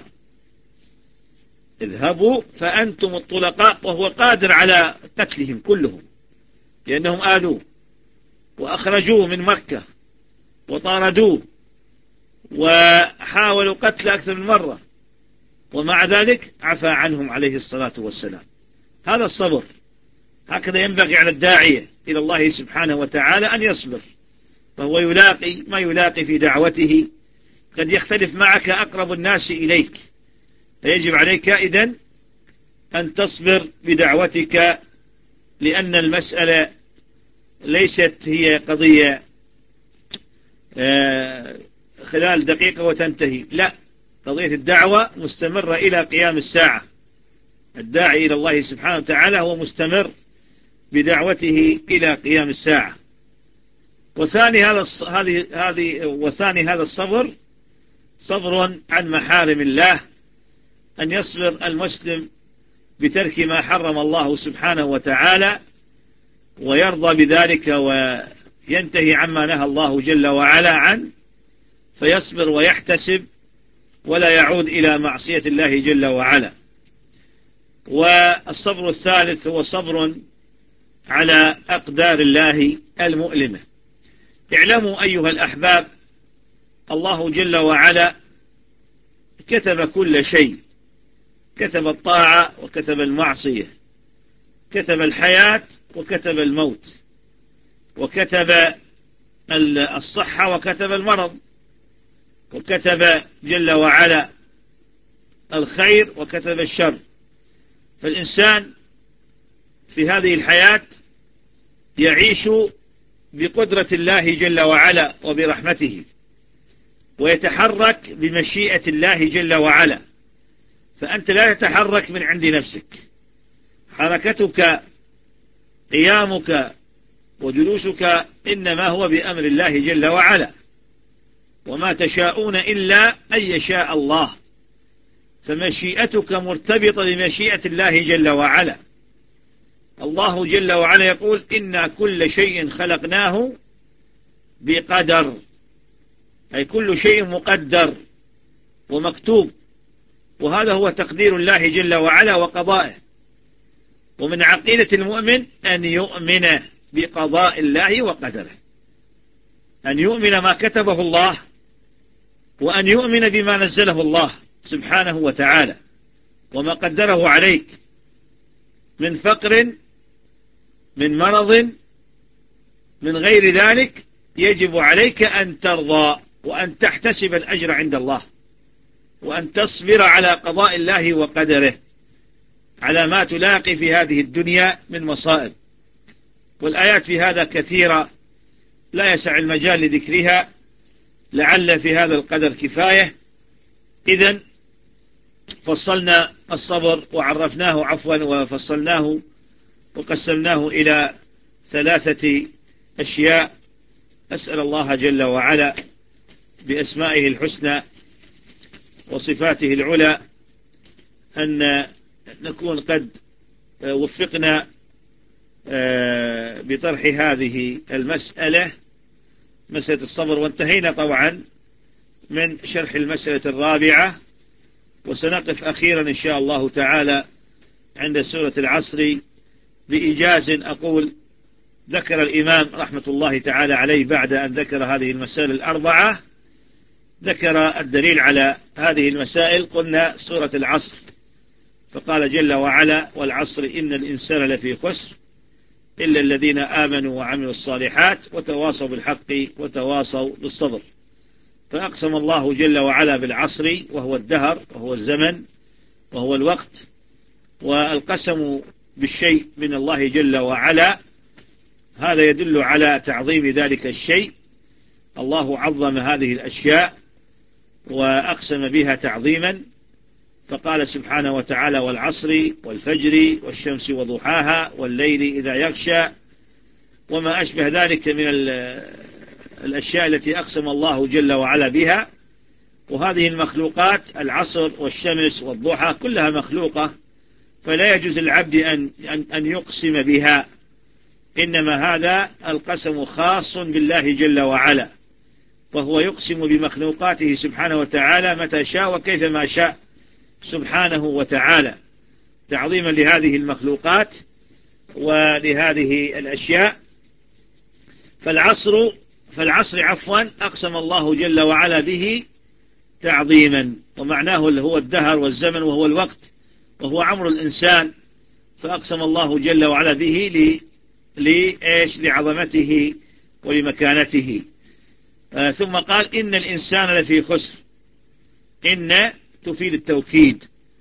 اذهبوا فأنتم الطلقاء، وهو قادر على قتلهم كلهم لأنهم آذوه وأخرجوه من مكة وطاردوه وحاولوا قتل أكثر من مرة، ومع ذلك عفى عنهم عليه الصلاة والسلام. هذا الصبر. هكذا ينبغي على الداعية إلى الله سبحانه وتعالى أن يصبر، فهو يلاقي ما يلاقي في دعوته. قد يختلف معك أقرب الناس إليك فيجب عليك إذن أن تصبر بدعوتك، لأن المسألة ليست هي قضية خلال دقيقة وتنتهي، لا، قضية الدعوة مستمرة إلى قيام الساعة. الداعي إلى الله سبحانه وتعالى هو مستمر بدعوته إلى قيام الساعة. وثاني هذا هذه هذه وثاني هذا الصبر صبر عن محارم الله، أن يصبر المسلم بترك ما حرم الله سبحانه وتعالى ويرضى بذلك وينتهي عما نهى الله جل وعلا عنه، فيصبر ويحتسب ولا يعود إلى معصية الله جل وعلا. والصبر الثالث هو صبر على أقدار الله المؤلمة. اعلموا أيها الأحباب، الله جل وعلا كتب كل شيء، كتب الطاعة وكتب المعصية، كتب الحياة وكتب الموت، وكتب الصحة وكتب المرض، وكتب جل وعلا الخير وكتب الشر. فالإنسان في هذه الحياة يعيش بقدرة الله جل وعلا وبرحمته، ويتحرك بمشيئة الله جل وعلا. فأنت لا تتحرك من عند نفسك، حركتك قيامك وجلوسك إنما هو بأمر الله جل وعلا، وما تشاءون إلا أن يشاء الله. فمشيئتك مرتبطة بمشيئة الله جل وعلا. الله جل وعلا يقول: إنا كل شيء خلقناه بقدر، أي كل شيء مقدر ومكتوب، وهذا هو تقدير الله جل وعلا وقضائه. ومن عقيدة المؤمن أن يؤمن بقضاء الله وقدره، أن يؤمن ما كتبه الله، وأن يؤمن بما نزله الله سبحانه وتعالى وما قدره عليك من فقر، من مرض، من غير ذلك. يجب عليك أن ترضى وأن تحتسب الأجر عند الله، وأن تصبر على قضاء الله وقدره، على ما تلاقي في هذه الدنيا من مصائب. والآيات في هذا كثيرة لا يسع المجال لذكرها، لعل في هذا القدر كفاية. إذن فصلنا الصبر وعرفناه عفوا وفصلناه وقسمناه إلى ثلاثة أشياء. أسأل الله جل وعلا بأسمائه الحسنى وصفاته العلى أن نكون قد وفقنا بطرح هذه المسألة، مسألة الصبر. وانتهينا طبعا من شرح المسألة الرابعة، وسنقف أخيرا إن شاء الله تعالى عند سورة العصر بإيجاز. أقول: ذكر الإمام رحمة الله تعالى عليه بعد أن ذكر هذه المسائل الأربعة، ذكر الدليل على هذه المسائل. قلنا سورة العصر، فقال جل وعلا: والعصر إن الإنسان لفي خسر إلا الذين آمنوا وعملوا الصالحات وتواصوا بالحق وتواصوا بالصبر. فأقسم الله جل وعلا بالعصر، وهو الدهر وهو الزمن وهو الوقت. والقسم بالشيء من الله جل وعلا هذا يدل على تعظيم ذلك الشيء. الله عظم هذه الأشياء وأقسم بها تعظيما، فقال سبحانه وتعالى: والعصر والفجر والشمس وضحاها والليل إذا يغشى، وما أشبه ذلك من الأشياء التي أقسم الله جل وعلا بها. وهذه المخلوقات، العصر والشمس والضحى، كلها مخلوقة، فلا يجوز العبد أن, أن يقسم بها، إنما هذا القسم خاص بالله جل وعلا، فهو يقسم بمخلوقاته سبحانه وتعالى متى شاء وكيفما شاء سبحانه وتعالى، تعظيما لهذه المخلوقات ولهذه الأشياء. فالعصر فالعصر عفوا أقسم الله جل وعلا به تعظيما، ومعناه اللي هو الدهر والزمن وهو الوقت وهو عمر الإنسان، فأقسم الله جل وعلا به لإيش؟ لعظمته ولمكانته. آه ثم قال: إن الإنسان لفي خسر. إن تفيد التوكيد،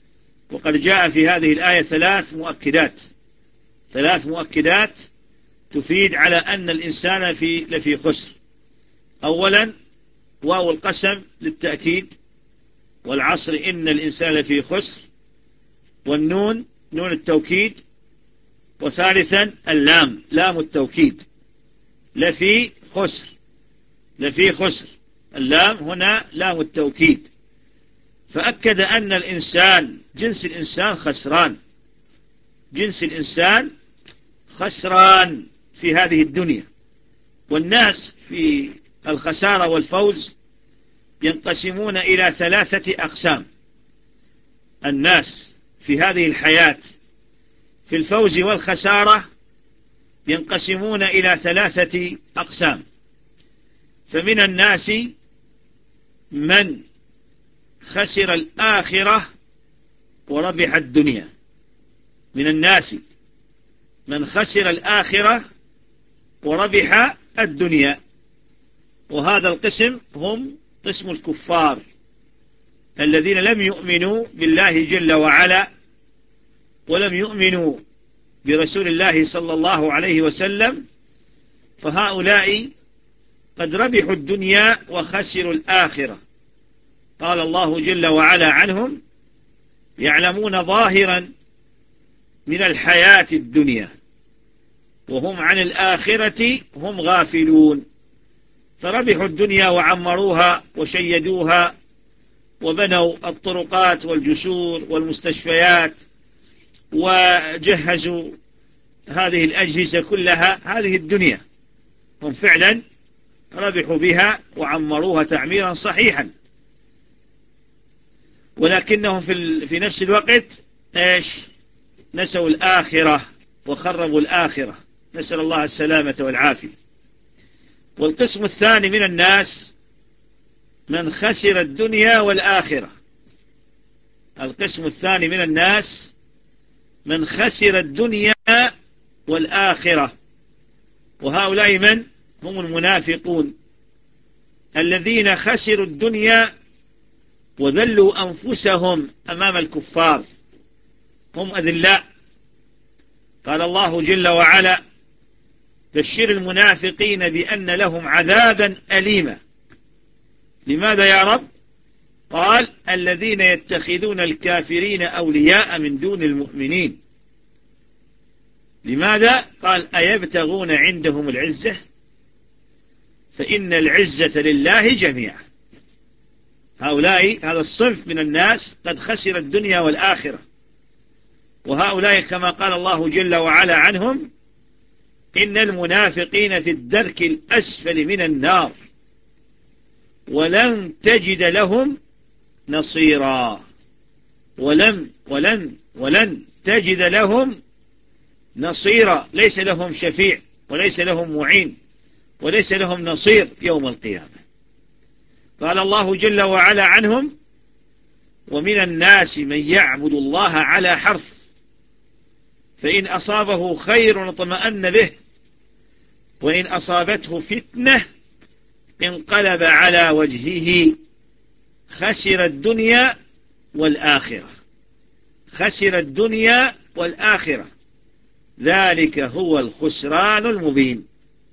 وقد جاء في هذه الآية ثلاث مؤكدات ثلاث مؤكدات تفيد على أن الإنسان في لفي خسر. أولا واو القسم للتأكيد، والعصر إن الإنسان لفي خسر، والنون نون التوكيد، وثالثا اللام لام التوكيد، لفي خسر لفي خسر اللام هنا لام التوكيد. فأكد أن الإنسان جنس الإنسان خسران جنس الإنسان خسران في هذه الدنيا. والناس في الخسارة والفوز ينقسمون إلى ثلاثة أقسام. الناس في هذه الحياة في الفوز والخسارة ينقسمون إلى ثلاثة أقسام. فمن الناس من خسر الآخرة وربح الدنيا من الناس من خسر الآخرة وربح الدنيا، وهذا القسم هم قسم الكفار الذين لم يؤمنوا بالله جل وعلا ولم يؤمنوا برسول الله صلى الله عليه وسلم، فهؤلاء قد ربحوا الدنيا وخسروا الآخرة. قال الله جل وعلا عنهم: يعلمون ظاهرا من الحياة الدنيا وهم عن الآخرة هم غافلون. فربحوا الدنيا وعمروها وشيدوها وبنوا الطرقات والجسور والمستشفيات وجهزوا هذه الأجهزة كلها. هذه الدنيا هم فعلا ربحوا بها وعمروها تعميرا صحيحا، ولكنهم في, في نفس الوقت ايش نسوا الآخرة وخربوا الآخرة، نسأل الله السلامة والعافية. والقسم الثاني من الناس من خسر الدنيا والآخرة. القسم الثاني من الناس من خسر الدنيا والآخرة، وهؤلاء من هم المنافقون الذين خسروا الدنيا وذلوا أنفسهم أمام الكفار، هم أذلاء. قال الله جل وعلا: بشر المنافقين بأن لهم عذابا أليما. لماذا يا رب؟ قال: الذين يتخذون الكافرين أولياء من دون المؤمنين. لماذا؟ قال: أيبتغون عندهم العزة فإن العزة لله جميعا. هؤلاء هذا الصنف من الناس قد خسر الدنيا والآخرة، وهؤلاء كما قال الله جل وعلا عنهم: إن المنافقين في الدرك الأسفل من النار ولن تجد لهم نصيرا. ولن ولن ولن تجد لهم نصيرا، ليس لهم شفيع وليس لهم معين وليس لهم نصير يوم القيامة. قال الله جل وعلا عنهم: ومن الناس من يعبد الله على حرف فإن أصابه خير اطمأن به وإن أصابته فتنة انقلب على وجهه خسر الدنيا والآخرة خسر الدنيا والآخرة ذلك هو الخسران المبين.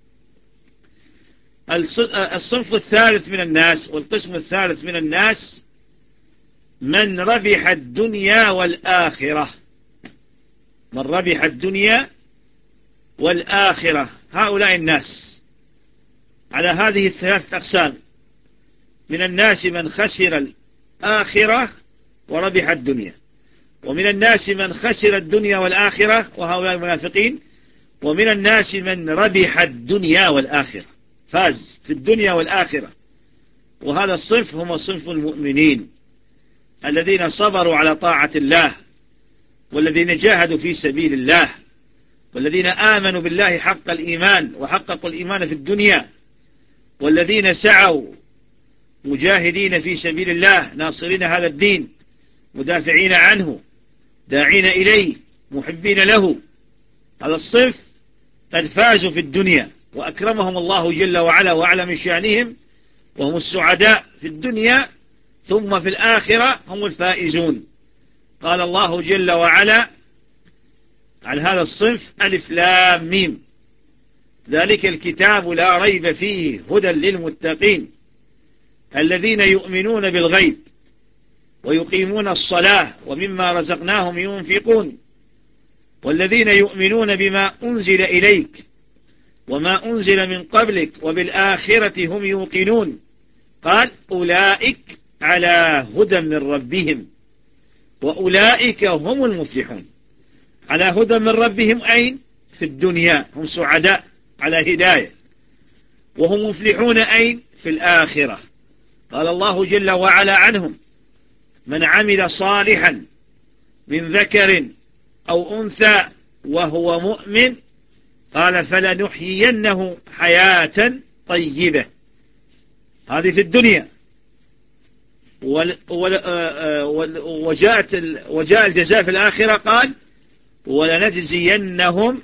الصنف الثالث من الناس والقسم الثالث من الناس من ربح الدنيا والآخرة من ربح الدنيا والآخرة. هؤلاء الناس على هذه الثلاث أقسام: من الناس من خسر الآخرة وربح الدنيا، ومن الناس من خسر الدنيا والآخرة وهؤلاء المنافقين، ومن الناس من ربح الدنيا والآخرة فاز في الدنيا والآخرة. وهذا الصنف هم صنف المؤمنين الذين صبروا على طاعة الله والذين جاهدوا في سبيل الله والذين آمنوا بالله حق الإيمان وحققوا الإيمان في الدنيا، والذين سعوا مجاهدين في سبيل الله ناصرين هذا الدين مدافعين عنه داعين إليه محبين له. هذا الصنف قد فازوا في الدنيا وأكرمهم الله جل وعلا وأعلى من شأنهم، وهم السعداء في الدنيا ثم في الآخرة هم الفائزون. قال الله جل وعلا عن هذا الصنف: ألف لام ميم، ذلك الكتاب لا ريب فيه هدى للمتقين الذين يؤمنون بالغيب ويقيمون الصلاة ومما رزقناهم ينفقون والذين يؤمنون بما أنزل إليك وما أنزل من قبلك وبالآخرة هم يوقنون. قال: أولئك على هدى من ربهم وأولئك هم المفلحون. على هدى من ربهم أين؟ في الدنيا، هم سعداء على هداية، وهم مفلحون أين؟ في الآخرة. قال الله جل وعلا عنهم: من عمل صالحا من ذكر أو أنثى وهو مؤمن قال فلنحيينه حياة طيبة. هذه في الدنيا. وجاءت وجاء الجزاء في الآخرة، قال: ولنجزينهم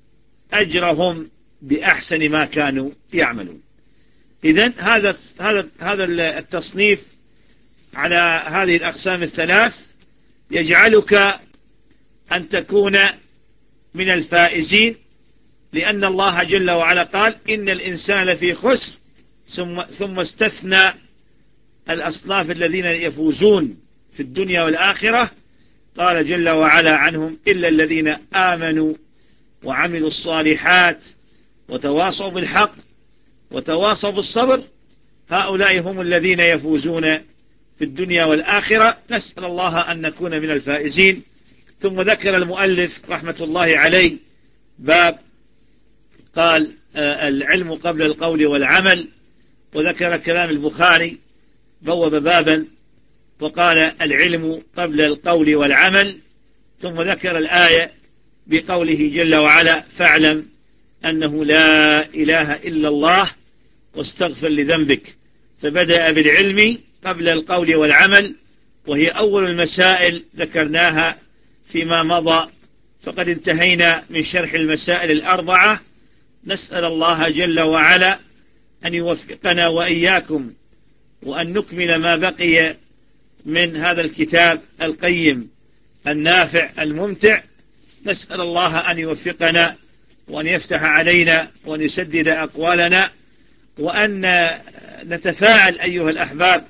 أجرهم بأحسن ما كانوا يعملون. إذن هذا هذا هذا التصنيف على هذه الأقسام الثلاث يجعلك أن تكون من الفائزين، لأن الله جل وعلا قال: إن الإنسان لفي خسر، ثم ثم استثنى الأصناف الذين يفوزون في الدنيا والآخرة. قال جل وعلا عنهم: إلا الذين آمنوا وعملوا الصالحات وتواصوا بالحق وتواصوا بالصبر، هؤلاء هم الذين يفوزون في الدنيا والآخرة. نسأل الله أن نكون من الفائزين. ثم ذكر المؤلف رحمة الله عليه باب، قال: العلم قبل القول والعمل، وذكر كلام البخاري بوب بابا وقال: العلم قبل القول والعمل. ثم ذكر الآية بقوله جل وعلا: فاعلم أنه لا إله إلا الله واستغفر لذنبك. فبدأ بالعلم قبل القول والعمل، وهي أول المسائل ذكرناها فيما مضى، فقد انتهينا من شرح المسائل الأربعة. نسأل الله جل وعلا أن يوفقنا وإياكم وأن نكمل ما بقي من هذا الكتاب القيم النافع الممتع. نسأل الله أن يوفقنا وأن يفتح علينا وأن يسدد أقوالنا، وأن نتفاعل أيها الأحباب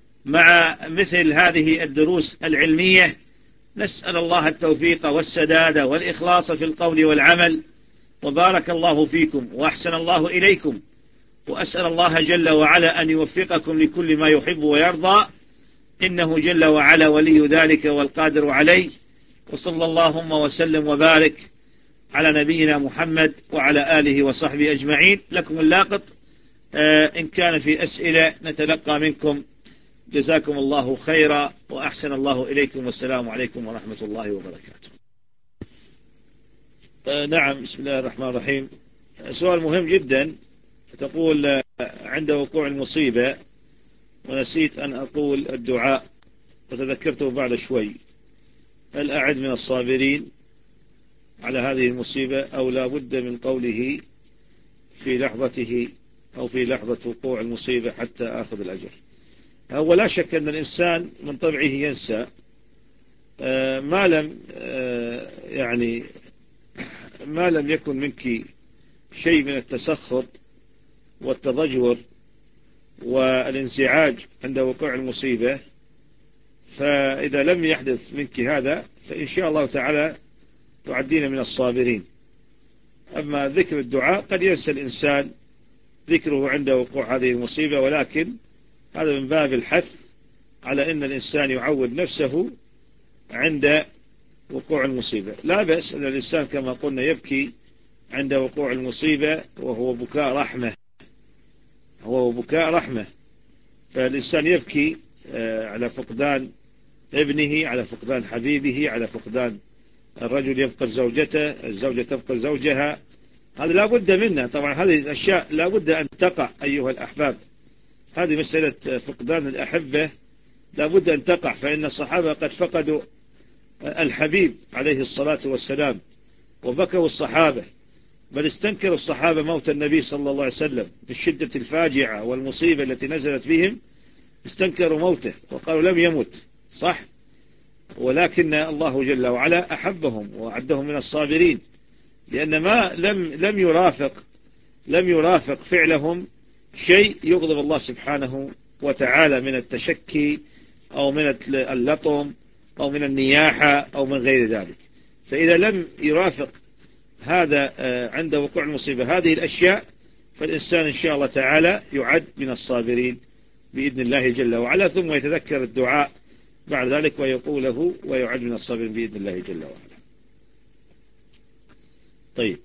مع مثل هذه الدروس العلمية. نسأل الله التوفيق والسداد والإخلاص في القول والعمل. وبارك الله فيكم وأحسن الله إليكم، وأسأل الله جل وعلا أن يوفقكم لكل ما يحب ويرضى، إنه جل وعلا ولي ذلك والقادر عليه. وصلى اللهم وسلم وبارك على نبينا محمد وعلى آله وصحبه أجمعين. لكم اللاقط آه إن كان في أسئلة نتلقى منكم. جزاكم الله خيرا وأحسن الله إليكم، والسلام عليكم ورحمة الله وبركاته. آه نعم، بسم الله الرحمن الرحيم. سؤال مهم جدا. تقول: آه عند وقوع المصيبة ونسيت أن أقول الدعاء وتذكرته بعد شوي، هل أعد من الصابرين على هذه المصيبة أو لا بد من قوله في لحظته أو في لحظة وقوع المصيبة حتى أخذ الأجر؟ هو لا شك أن الإنسان من طبعه ينسى ما لم يعني ما لم يكن منك شيء من التسخط والتضجر والانزعاج عند وقوع المصيبة. فإذا لم يحدث منك هذا فإن شاء الله تعالى تعدين من الصابرين. أما ذكر الدعاء قد ينسى الإنسان ذكره عند وقوع هذه المصيبة، ولكن هذا من باب الحث على أن الإنسان يعود نفسه عند وقوع المصيبة. لا بأس أن الإنسان كما قلنا يبكي عند وقوع المصيبة وهو بكاء رحمة، هو بكاء رحمة. فالإنسان يبكي على فقدان ابنه، على فقدان حبيبه، على فقدان الرجل يفقد زوجته، الزوجة تفقد زوجها. هذا لا بد منه. طبعا هذه الأشياء لا بد أن تقع أيها الأحباب. هذه مسألة فقدان الأحبة لا بد أن تقع، فإن الصحابة قد فقدوا الحبيب عليه الصلاة والسلام وبكوا الصحابة، بل استنكروا الصحابة موت النبي صلى الله عليه وسلم من شدة الفاجعة والمصيبة التي نزلت بهم. استنكروا موته وقالوا لم يمت، صح؟ ولكن الله جل وعلا أحبهم وأعدهم من الصابرين، لأن ما لم لم يرافق لم يرافق فعلهم شيء يغضب الله سبحانه وتعالى من التشكي أو من اللطم أو من النياحة أو من غير ذلك. فإذا لم يرافق هذا عند وقوع المصيبة هذه الأشياء، فالإنسان إن شاء الله تعالى يعد من الصابرين بإذن الله جل وعلا، ثم يتذكر الدعاء بعد ذلك ويقوله ويعد من الصابرين بإذن الله جل وعلا. طيب،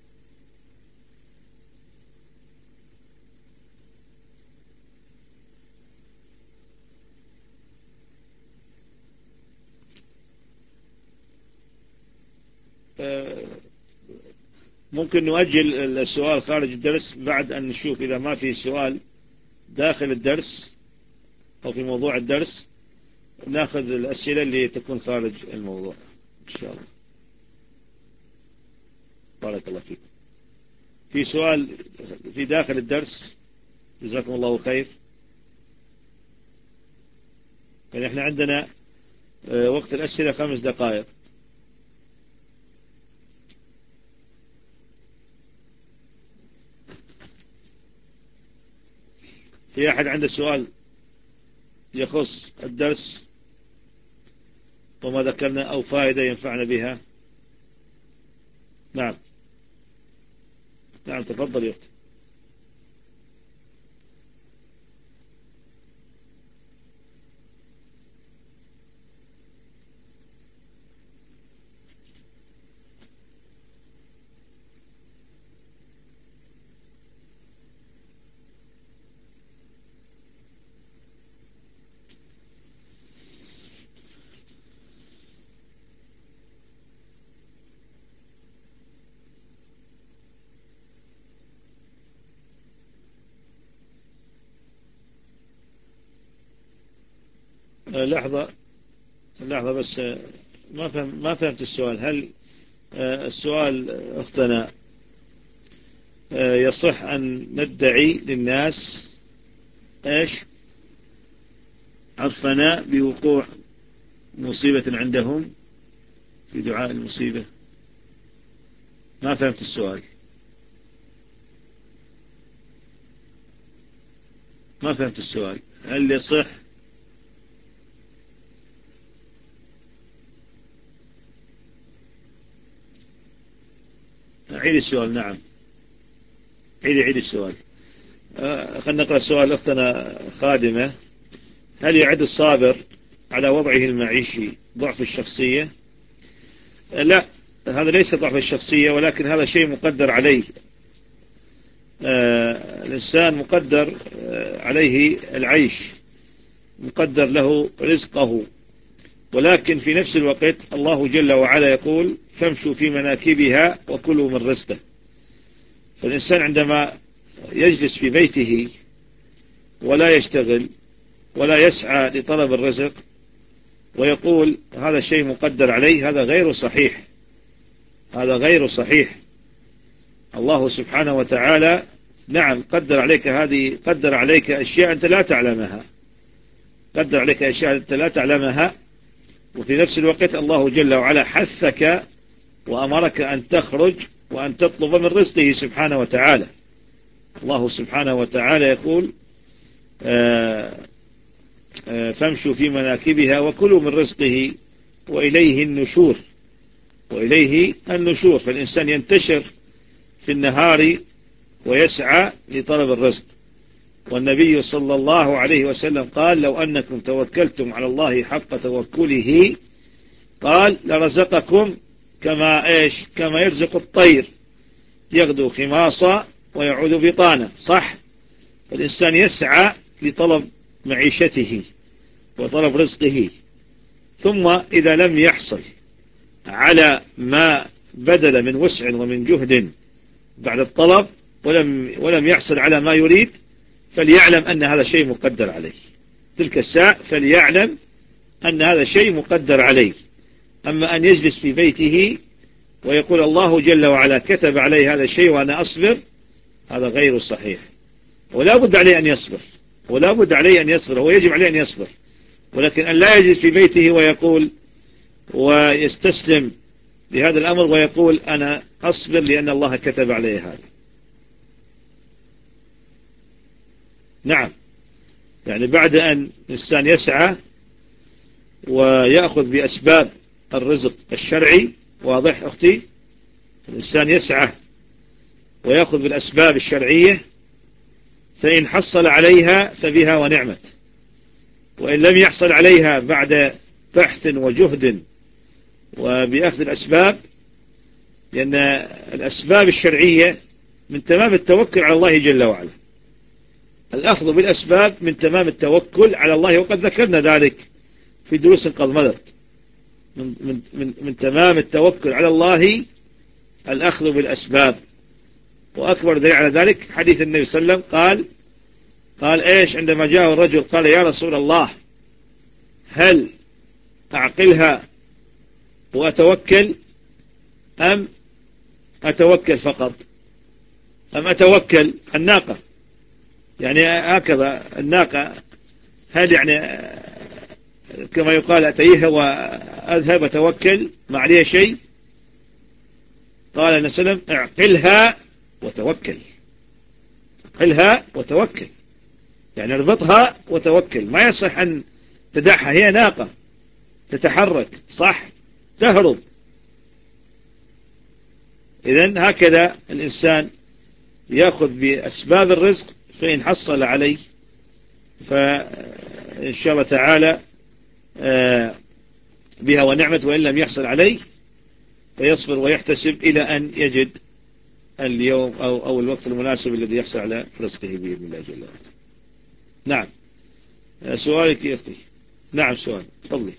ممكن نؤجل السؤال خارج الدرس بعد أن نشوف إذا ما في سؤال داخل الدرس أو في موضوع الدرس، ناخذ الأسئلة اللي تكون خارج الموضوع إن شاء الله. بارك الله فيكم. في سؤال في داخل الدرس؟ جزاكم الله خير. يعني احنا عندنا وقت الأسئلة خمس دقائق. في أحد عنده سؤال يخص الدرس وما ذكرنا أو فائدة ينفعنا بها؟ نعم نعم تفضل يا أختي. لحظة لحظة بس، ما فهم ما فهمت السؤال. هل السؤال أختنا يصح أن ندعي للناس إيش عرفنا بوقوع مصيبة عندهم في دعاء المصيبة؟ ما فهمت السؤال ما فهمت السؤال. هل يصح عيد السؤال؟ نعم عيد عيد السؤال. آه خلنا نقرأ السؤال. أختنا خادمة: هل يعد الصابر على وضعه المعيشي ضعف الشخصية؟ آه لا، هذا ليس ضعف الشخصية، ولكن هذا شيء مقدر عليه. آه الإنسان مقدر آه عليه العيش، مقدر له رزقه، ولكن في نفس الوقت الله جل وعلا يقول: فامشوا في مناكبها وكلوا من رزقه. فالإنسان عندما يجلس في بيته ولا يشتغل ولا يسعى لطلب الرزق ويقول هذا شيء مقدر عليه، هذا غير صحيح، هذا غير صحيح. الله سبحانه وتعالى نعم قدر عليك هذه، قدر عليك أشياء أنت لا تعلمها، قدر عليك أشياء أنت لا تعلمها، وفي نفس الوقت الله جل وعلا حثك وأمرك أن تخرج وأن تطلب من رزقه سبحانه وتعالى. الله سبحانه وتعالى يقول: آآ آآ فامشوا في مناكبها وكلوا من رزقه وإليه النشور، وإليه النشور. فالإنسان ينتشر في النهار ويسعى لطلب الرزق. والنبي صلى الله عليه وسلم قال: لو أنكم توكلتم على الله حق توكله قال لرزقكم كما إيش كما يرزق الطير يغدو خماصا ويعود بطانا. صح؟ الإنسان يسعى لطلب معيشته وطلب رزقه، ثم إذا لم يحصل على ما بدل من وسع ومن جهد بعد الطلب ولم, ولم يحصل على ما يريد، فليعلم أن هذا شيء مقدر عليه. تلك الساعة فليعلم أن هذا شيء مقدر عليه. أما أن يجلس في بيته ويقول الله جل وعلا كتب علي هذا الشيء وأنا أصبر، هذا غير صحيح. ولا بد عليه أن يصبر، ولا بد عليه أن يصبر، هو يجب عليه أن يصبر، ولكن أن لا يجلس في بيته ويقول ويستسلم لهذا الأمر ويقول أنا أصبر لأن الله كتب علي هذا. نعم، يعني بعد أن الإنسان يسعى ويأخذ بأسباب الرزق الشرعي، واضح أختي، الإنسان يسعى ويأخذ بالأسباب الشرعية، فإن حصل عليها فبها ونعمت، وإن لم يحصل عليها بعد بحث وجهد وبأخذ الأسباب، لأن الأسباب الشرعية من تمام التوكل على الله جل وعلا. الأخذ بالأسباب من تمام التوكل على الله، وقد ذكرنا ذلك في دروس قد مضت. من, من, من, من تمام التوكل على الله الأخذ بالأسباب. وأكبر دليل على ذلك حديث النبي صلى الله عليه وسلم قال قال إيش عندما جاء الرجل قال يا رسول الله هل أعقلها وأتوكل أم أتوكل فقط أم أتوكل الناقة، يعني هكذا الناقة، هل يعني كما يقال أتيها وأذهب أتوكل ما عليه شيء؟ قال النبي صلى الله عليه وسلم اعقلها وتوكل، اعقلها وتوكل، يعني اربطها وتوكل. ما يصح أن تدعها، هي ناقة تتحرك صح، تهرب. إذن هكذا الإنسان يأخذ بأسباب الرزق، فإن حصل عليه فإن شاء الله تعالى بها ونعمة، وإن لم يحصل عليه فيصبر ويحتسب إلى أن يجد اليوم أو, أو الوقت المناسب الذي يحصل على رزقه بإذن الله جل وعلا. نعم، سؤالك يا أختي. نعم سؤال، تفضلي.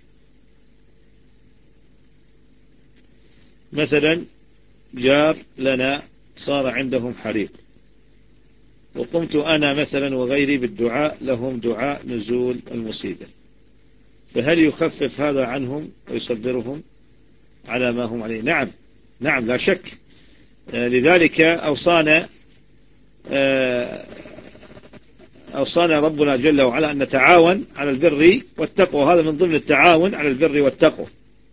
مثلا جار لنا صار عندهم حريق، وقمت أنا مثلا وغيري بالدعاء لهم دعاء نزول المصيبة، فهل يخفف هذا عنهم ويصبرهم على ما هم عليه؟ نعم نعم لا شك. لذلك أوصانا أوصانا ربنا جل وعلا أن نتعاون على البر والتقوى، هذا من ضمن التعاون على البر والتقوى.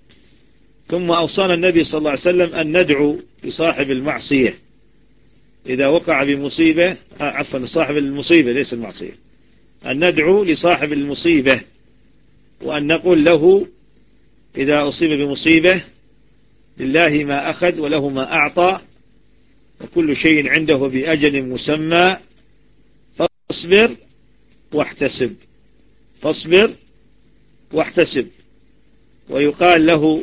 ثم أوصانا النبي صلى الله عليه وسلم أن ندعو لصاحب المعصية إذا وقع بمصيبة، عفوا صاحب المصيبة ليس المعصية، أن ندعو لصاحب المصيبة وأن نقول له إذا أصيب بمصيبة لله ما أخذ وله ما أعطى وكل شيء عنده بأجل مسمى، فاصبر واحتسب، فاصبر واحتسب. ويقال له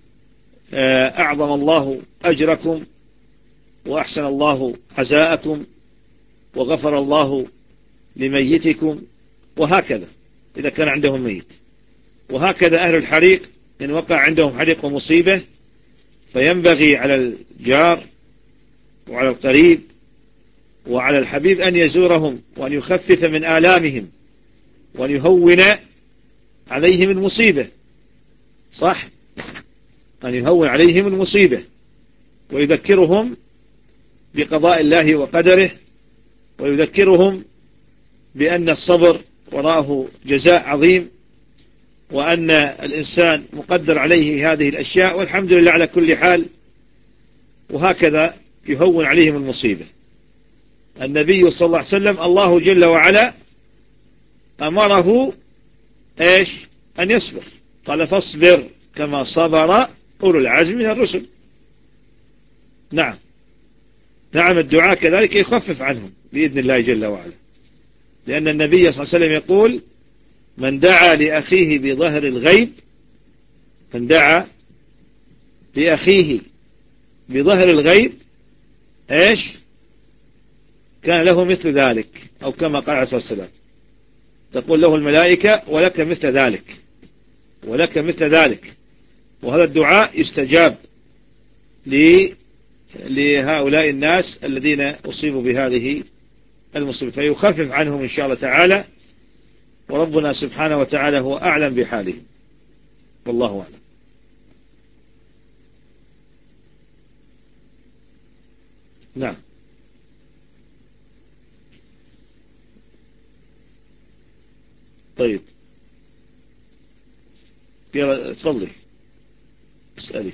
أعظم الله أجركم وأحسن الله عزاءكم وغفر الله لميتكم، وهكذا إذا كان عندهم ميت. وهكذا أهل الحريق إن وقع عندهم حريق ومصيبة فينبغي على الجار وعلى القريب وعلى الحبيب أن يزورهم وأن يخفف من آلامهم وأن يهون عليهم المصيبة، صح، أن يهون عليهم المصيبة ويذكرهم بقضاء الله وقدره، ويذكرهم بأن الصبر وراءه جزاء عظيم، وأن الإنسان مقدر عليه هذه الأشياء والحمد لله على كل حال. وهكذا يهون عليهم المصيبة. النبي صلى الله عليه وسلم الله جل وعلا أمره إيش أن يصبر، قال فاصبر كما صبر أولو العزم من الرسل. نعم نعم الدعاء كذلك يخفف عنهم بإذن الله جل وعلا، لأن النبي صلى الله عليه وسلم يقول من دعا لأخيه بظهر الغيب، من دعا لأخيه بظهر الغيب إيش كان له مثل ذلك، أو كما قال عليه الصلاة والسلام تقول له الملائكة ولك مثل ذلك، ولك مثل ذلك. وهذا الدعاء يستجاب لهؤلاء الناس الذين أصيبوا بهذه المصيبة، فيخفف عنهم إن شاء الله تعالى، وربنا سبحانه وتعالى هو أعلم بحالهم، والله أعلم. نعم طيب يلا تفضلي. اسألي.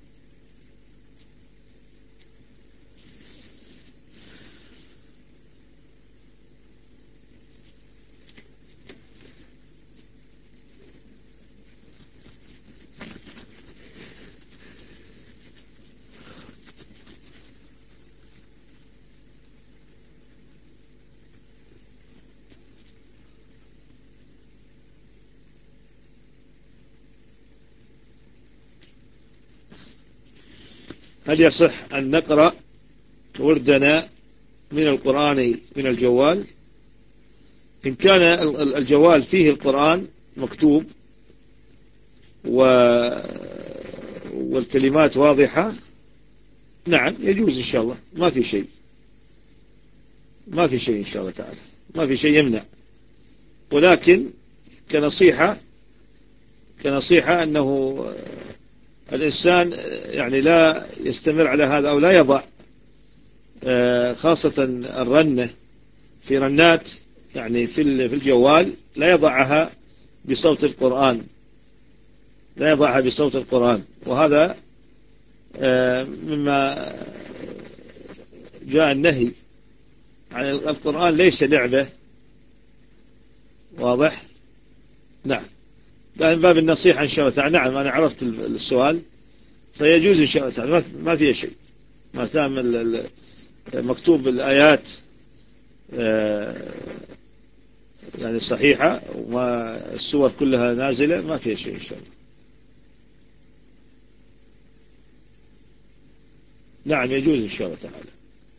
هل يصح أن نقرأ وردنا من القرآن من الجوال؟ إن كان الجوال فيه القرآن مكتوب والكلمات واضحة، نعم يجوز إن شاء الله، ما في شيء، ما في شيء إن شاء الله تعالى، ما في شيء يمنع. ولكن كنصيحة كنصيحة أنه الإنسان يعني لا يستمر على هذا، أو لا يضع خاصة الرنة في رنات يعني في الجوال لا يضعها بصوت القرآن، لا يضعها بصوت القرآن. وهذا مما جاء النهي عن القرآن، ليس لعبة. واضح؟ نعم. من باب النصيحة إن شاء الله تعالى. نعم أنا عرفت السؤال، فيجوز إن شاء الله تعالى، ما فيها شيء ما دام مكتوب الآيات يعني صحيحة وما السور كلها نازلة، ما فيها شيء إن شاء الله. نعم يجوز إن شاء الله تعالى.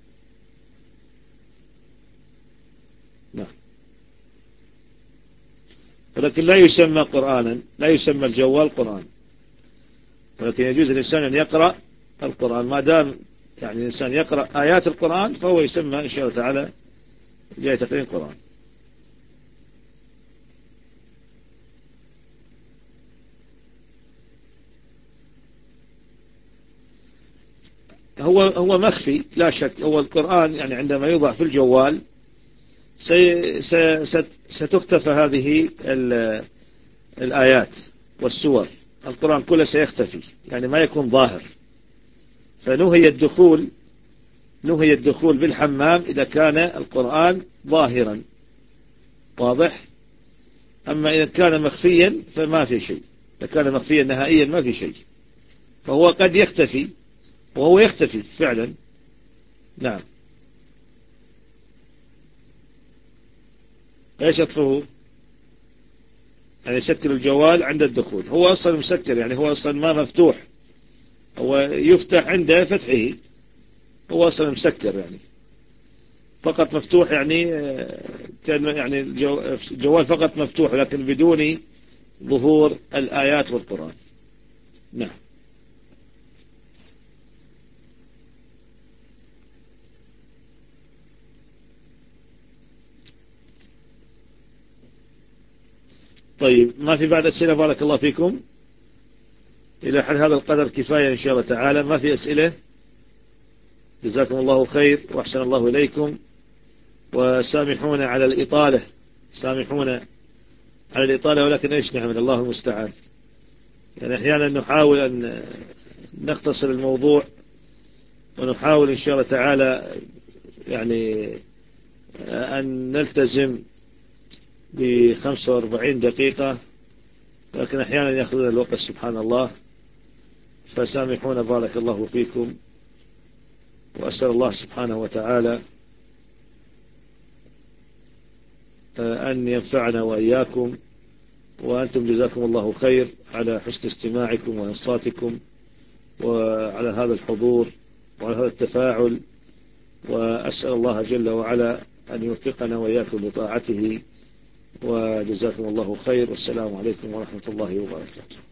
نعم. ولكن لا يسمى قرآنا، لا يسمى الجوال قرآن، ولكن يجوز الإنسان أن يقرأ القرآن، ما دام يعني الإنسان يقرأ آيات القرآن فهو يسمى إن شاء الله تعالى جاي تقرين القرآن. هو هو مخفي لا شك. هو القرآن يعني عندما يوضع في الجوال ستختفى هذه الآيات والسور، القرآن كله سيختفي، يعني ما يكون ظاهر. فنهي الدخول نهي الدخول بالحمام إذا كان القرآن ظاهرا. واضح؟ أما إذا كان مخفيا فما في شيء، إذا كان مخفيا نهائيا ما في شيء، فهو قد يختفي، وهو يختفي فعلا. نعم. ايش يطفه؟ يعني يسكر الجوال عند الدخول. هو أصلا مسكر، يعني هو أصلا ما مفتوح، هو يفتح عند فتحه، هو أصلا مسكر يعني فقط مفتوح، يعني كان يعني الجوال فقط مفتوح لكن بدون ظهور الآيات والقرآن. نعم. طيب ما في بعد أسئلة؟ بارك الله فيكم. إلى حد هذا القدر كفاية إن شاء الله تعالى. ما في أسئلة؟ جزاكم الله خير وأحسن الله إليكم، وسامحونا على الإطالة، سامحونا على الإطالة، ولكن إيش نعمل، الله المستعان. يعني أحيانا نحاول أن نختصر الموضوع، ونحاول إن شاء الله تعالى يعني أن نلتزم بخمسة وأربعين دقيقة، لكن أحيانا يأخذنا الوقت سبحان الله، فسامحونا بارك الله فيكم. وأسأل الله سبحانه وتعالى أن ينفعنا وإياكم، وأنتم جزاكم الله خير على حسن استماعكم وإنصاتكم، وعلى هذا الحضور وعلى هذا التفاعل. وأسأل الله جل وعلا أن يوفقنا وإياكم لطاعته، وجزاكم الله خير، والسلام عليكم ورحمة الله وبركاته.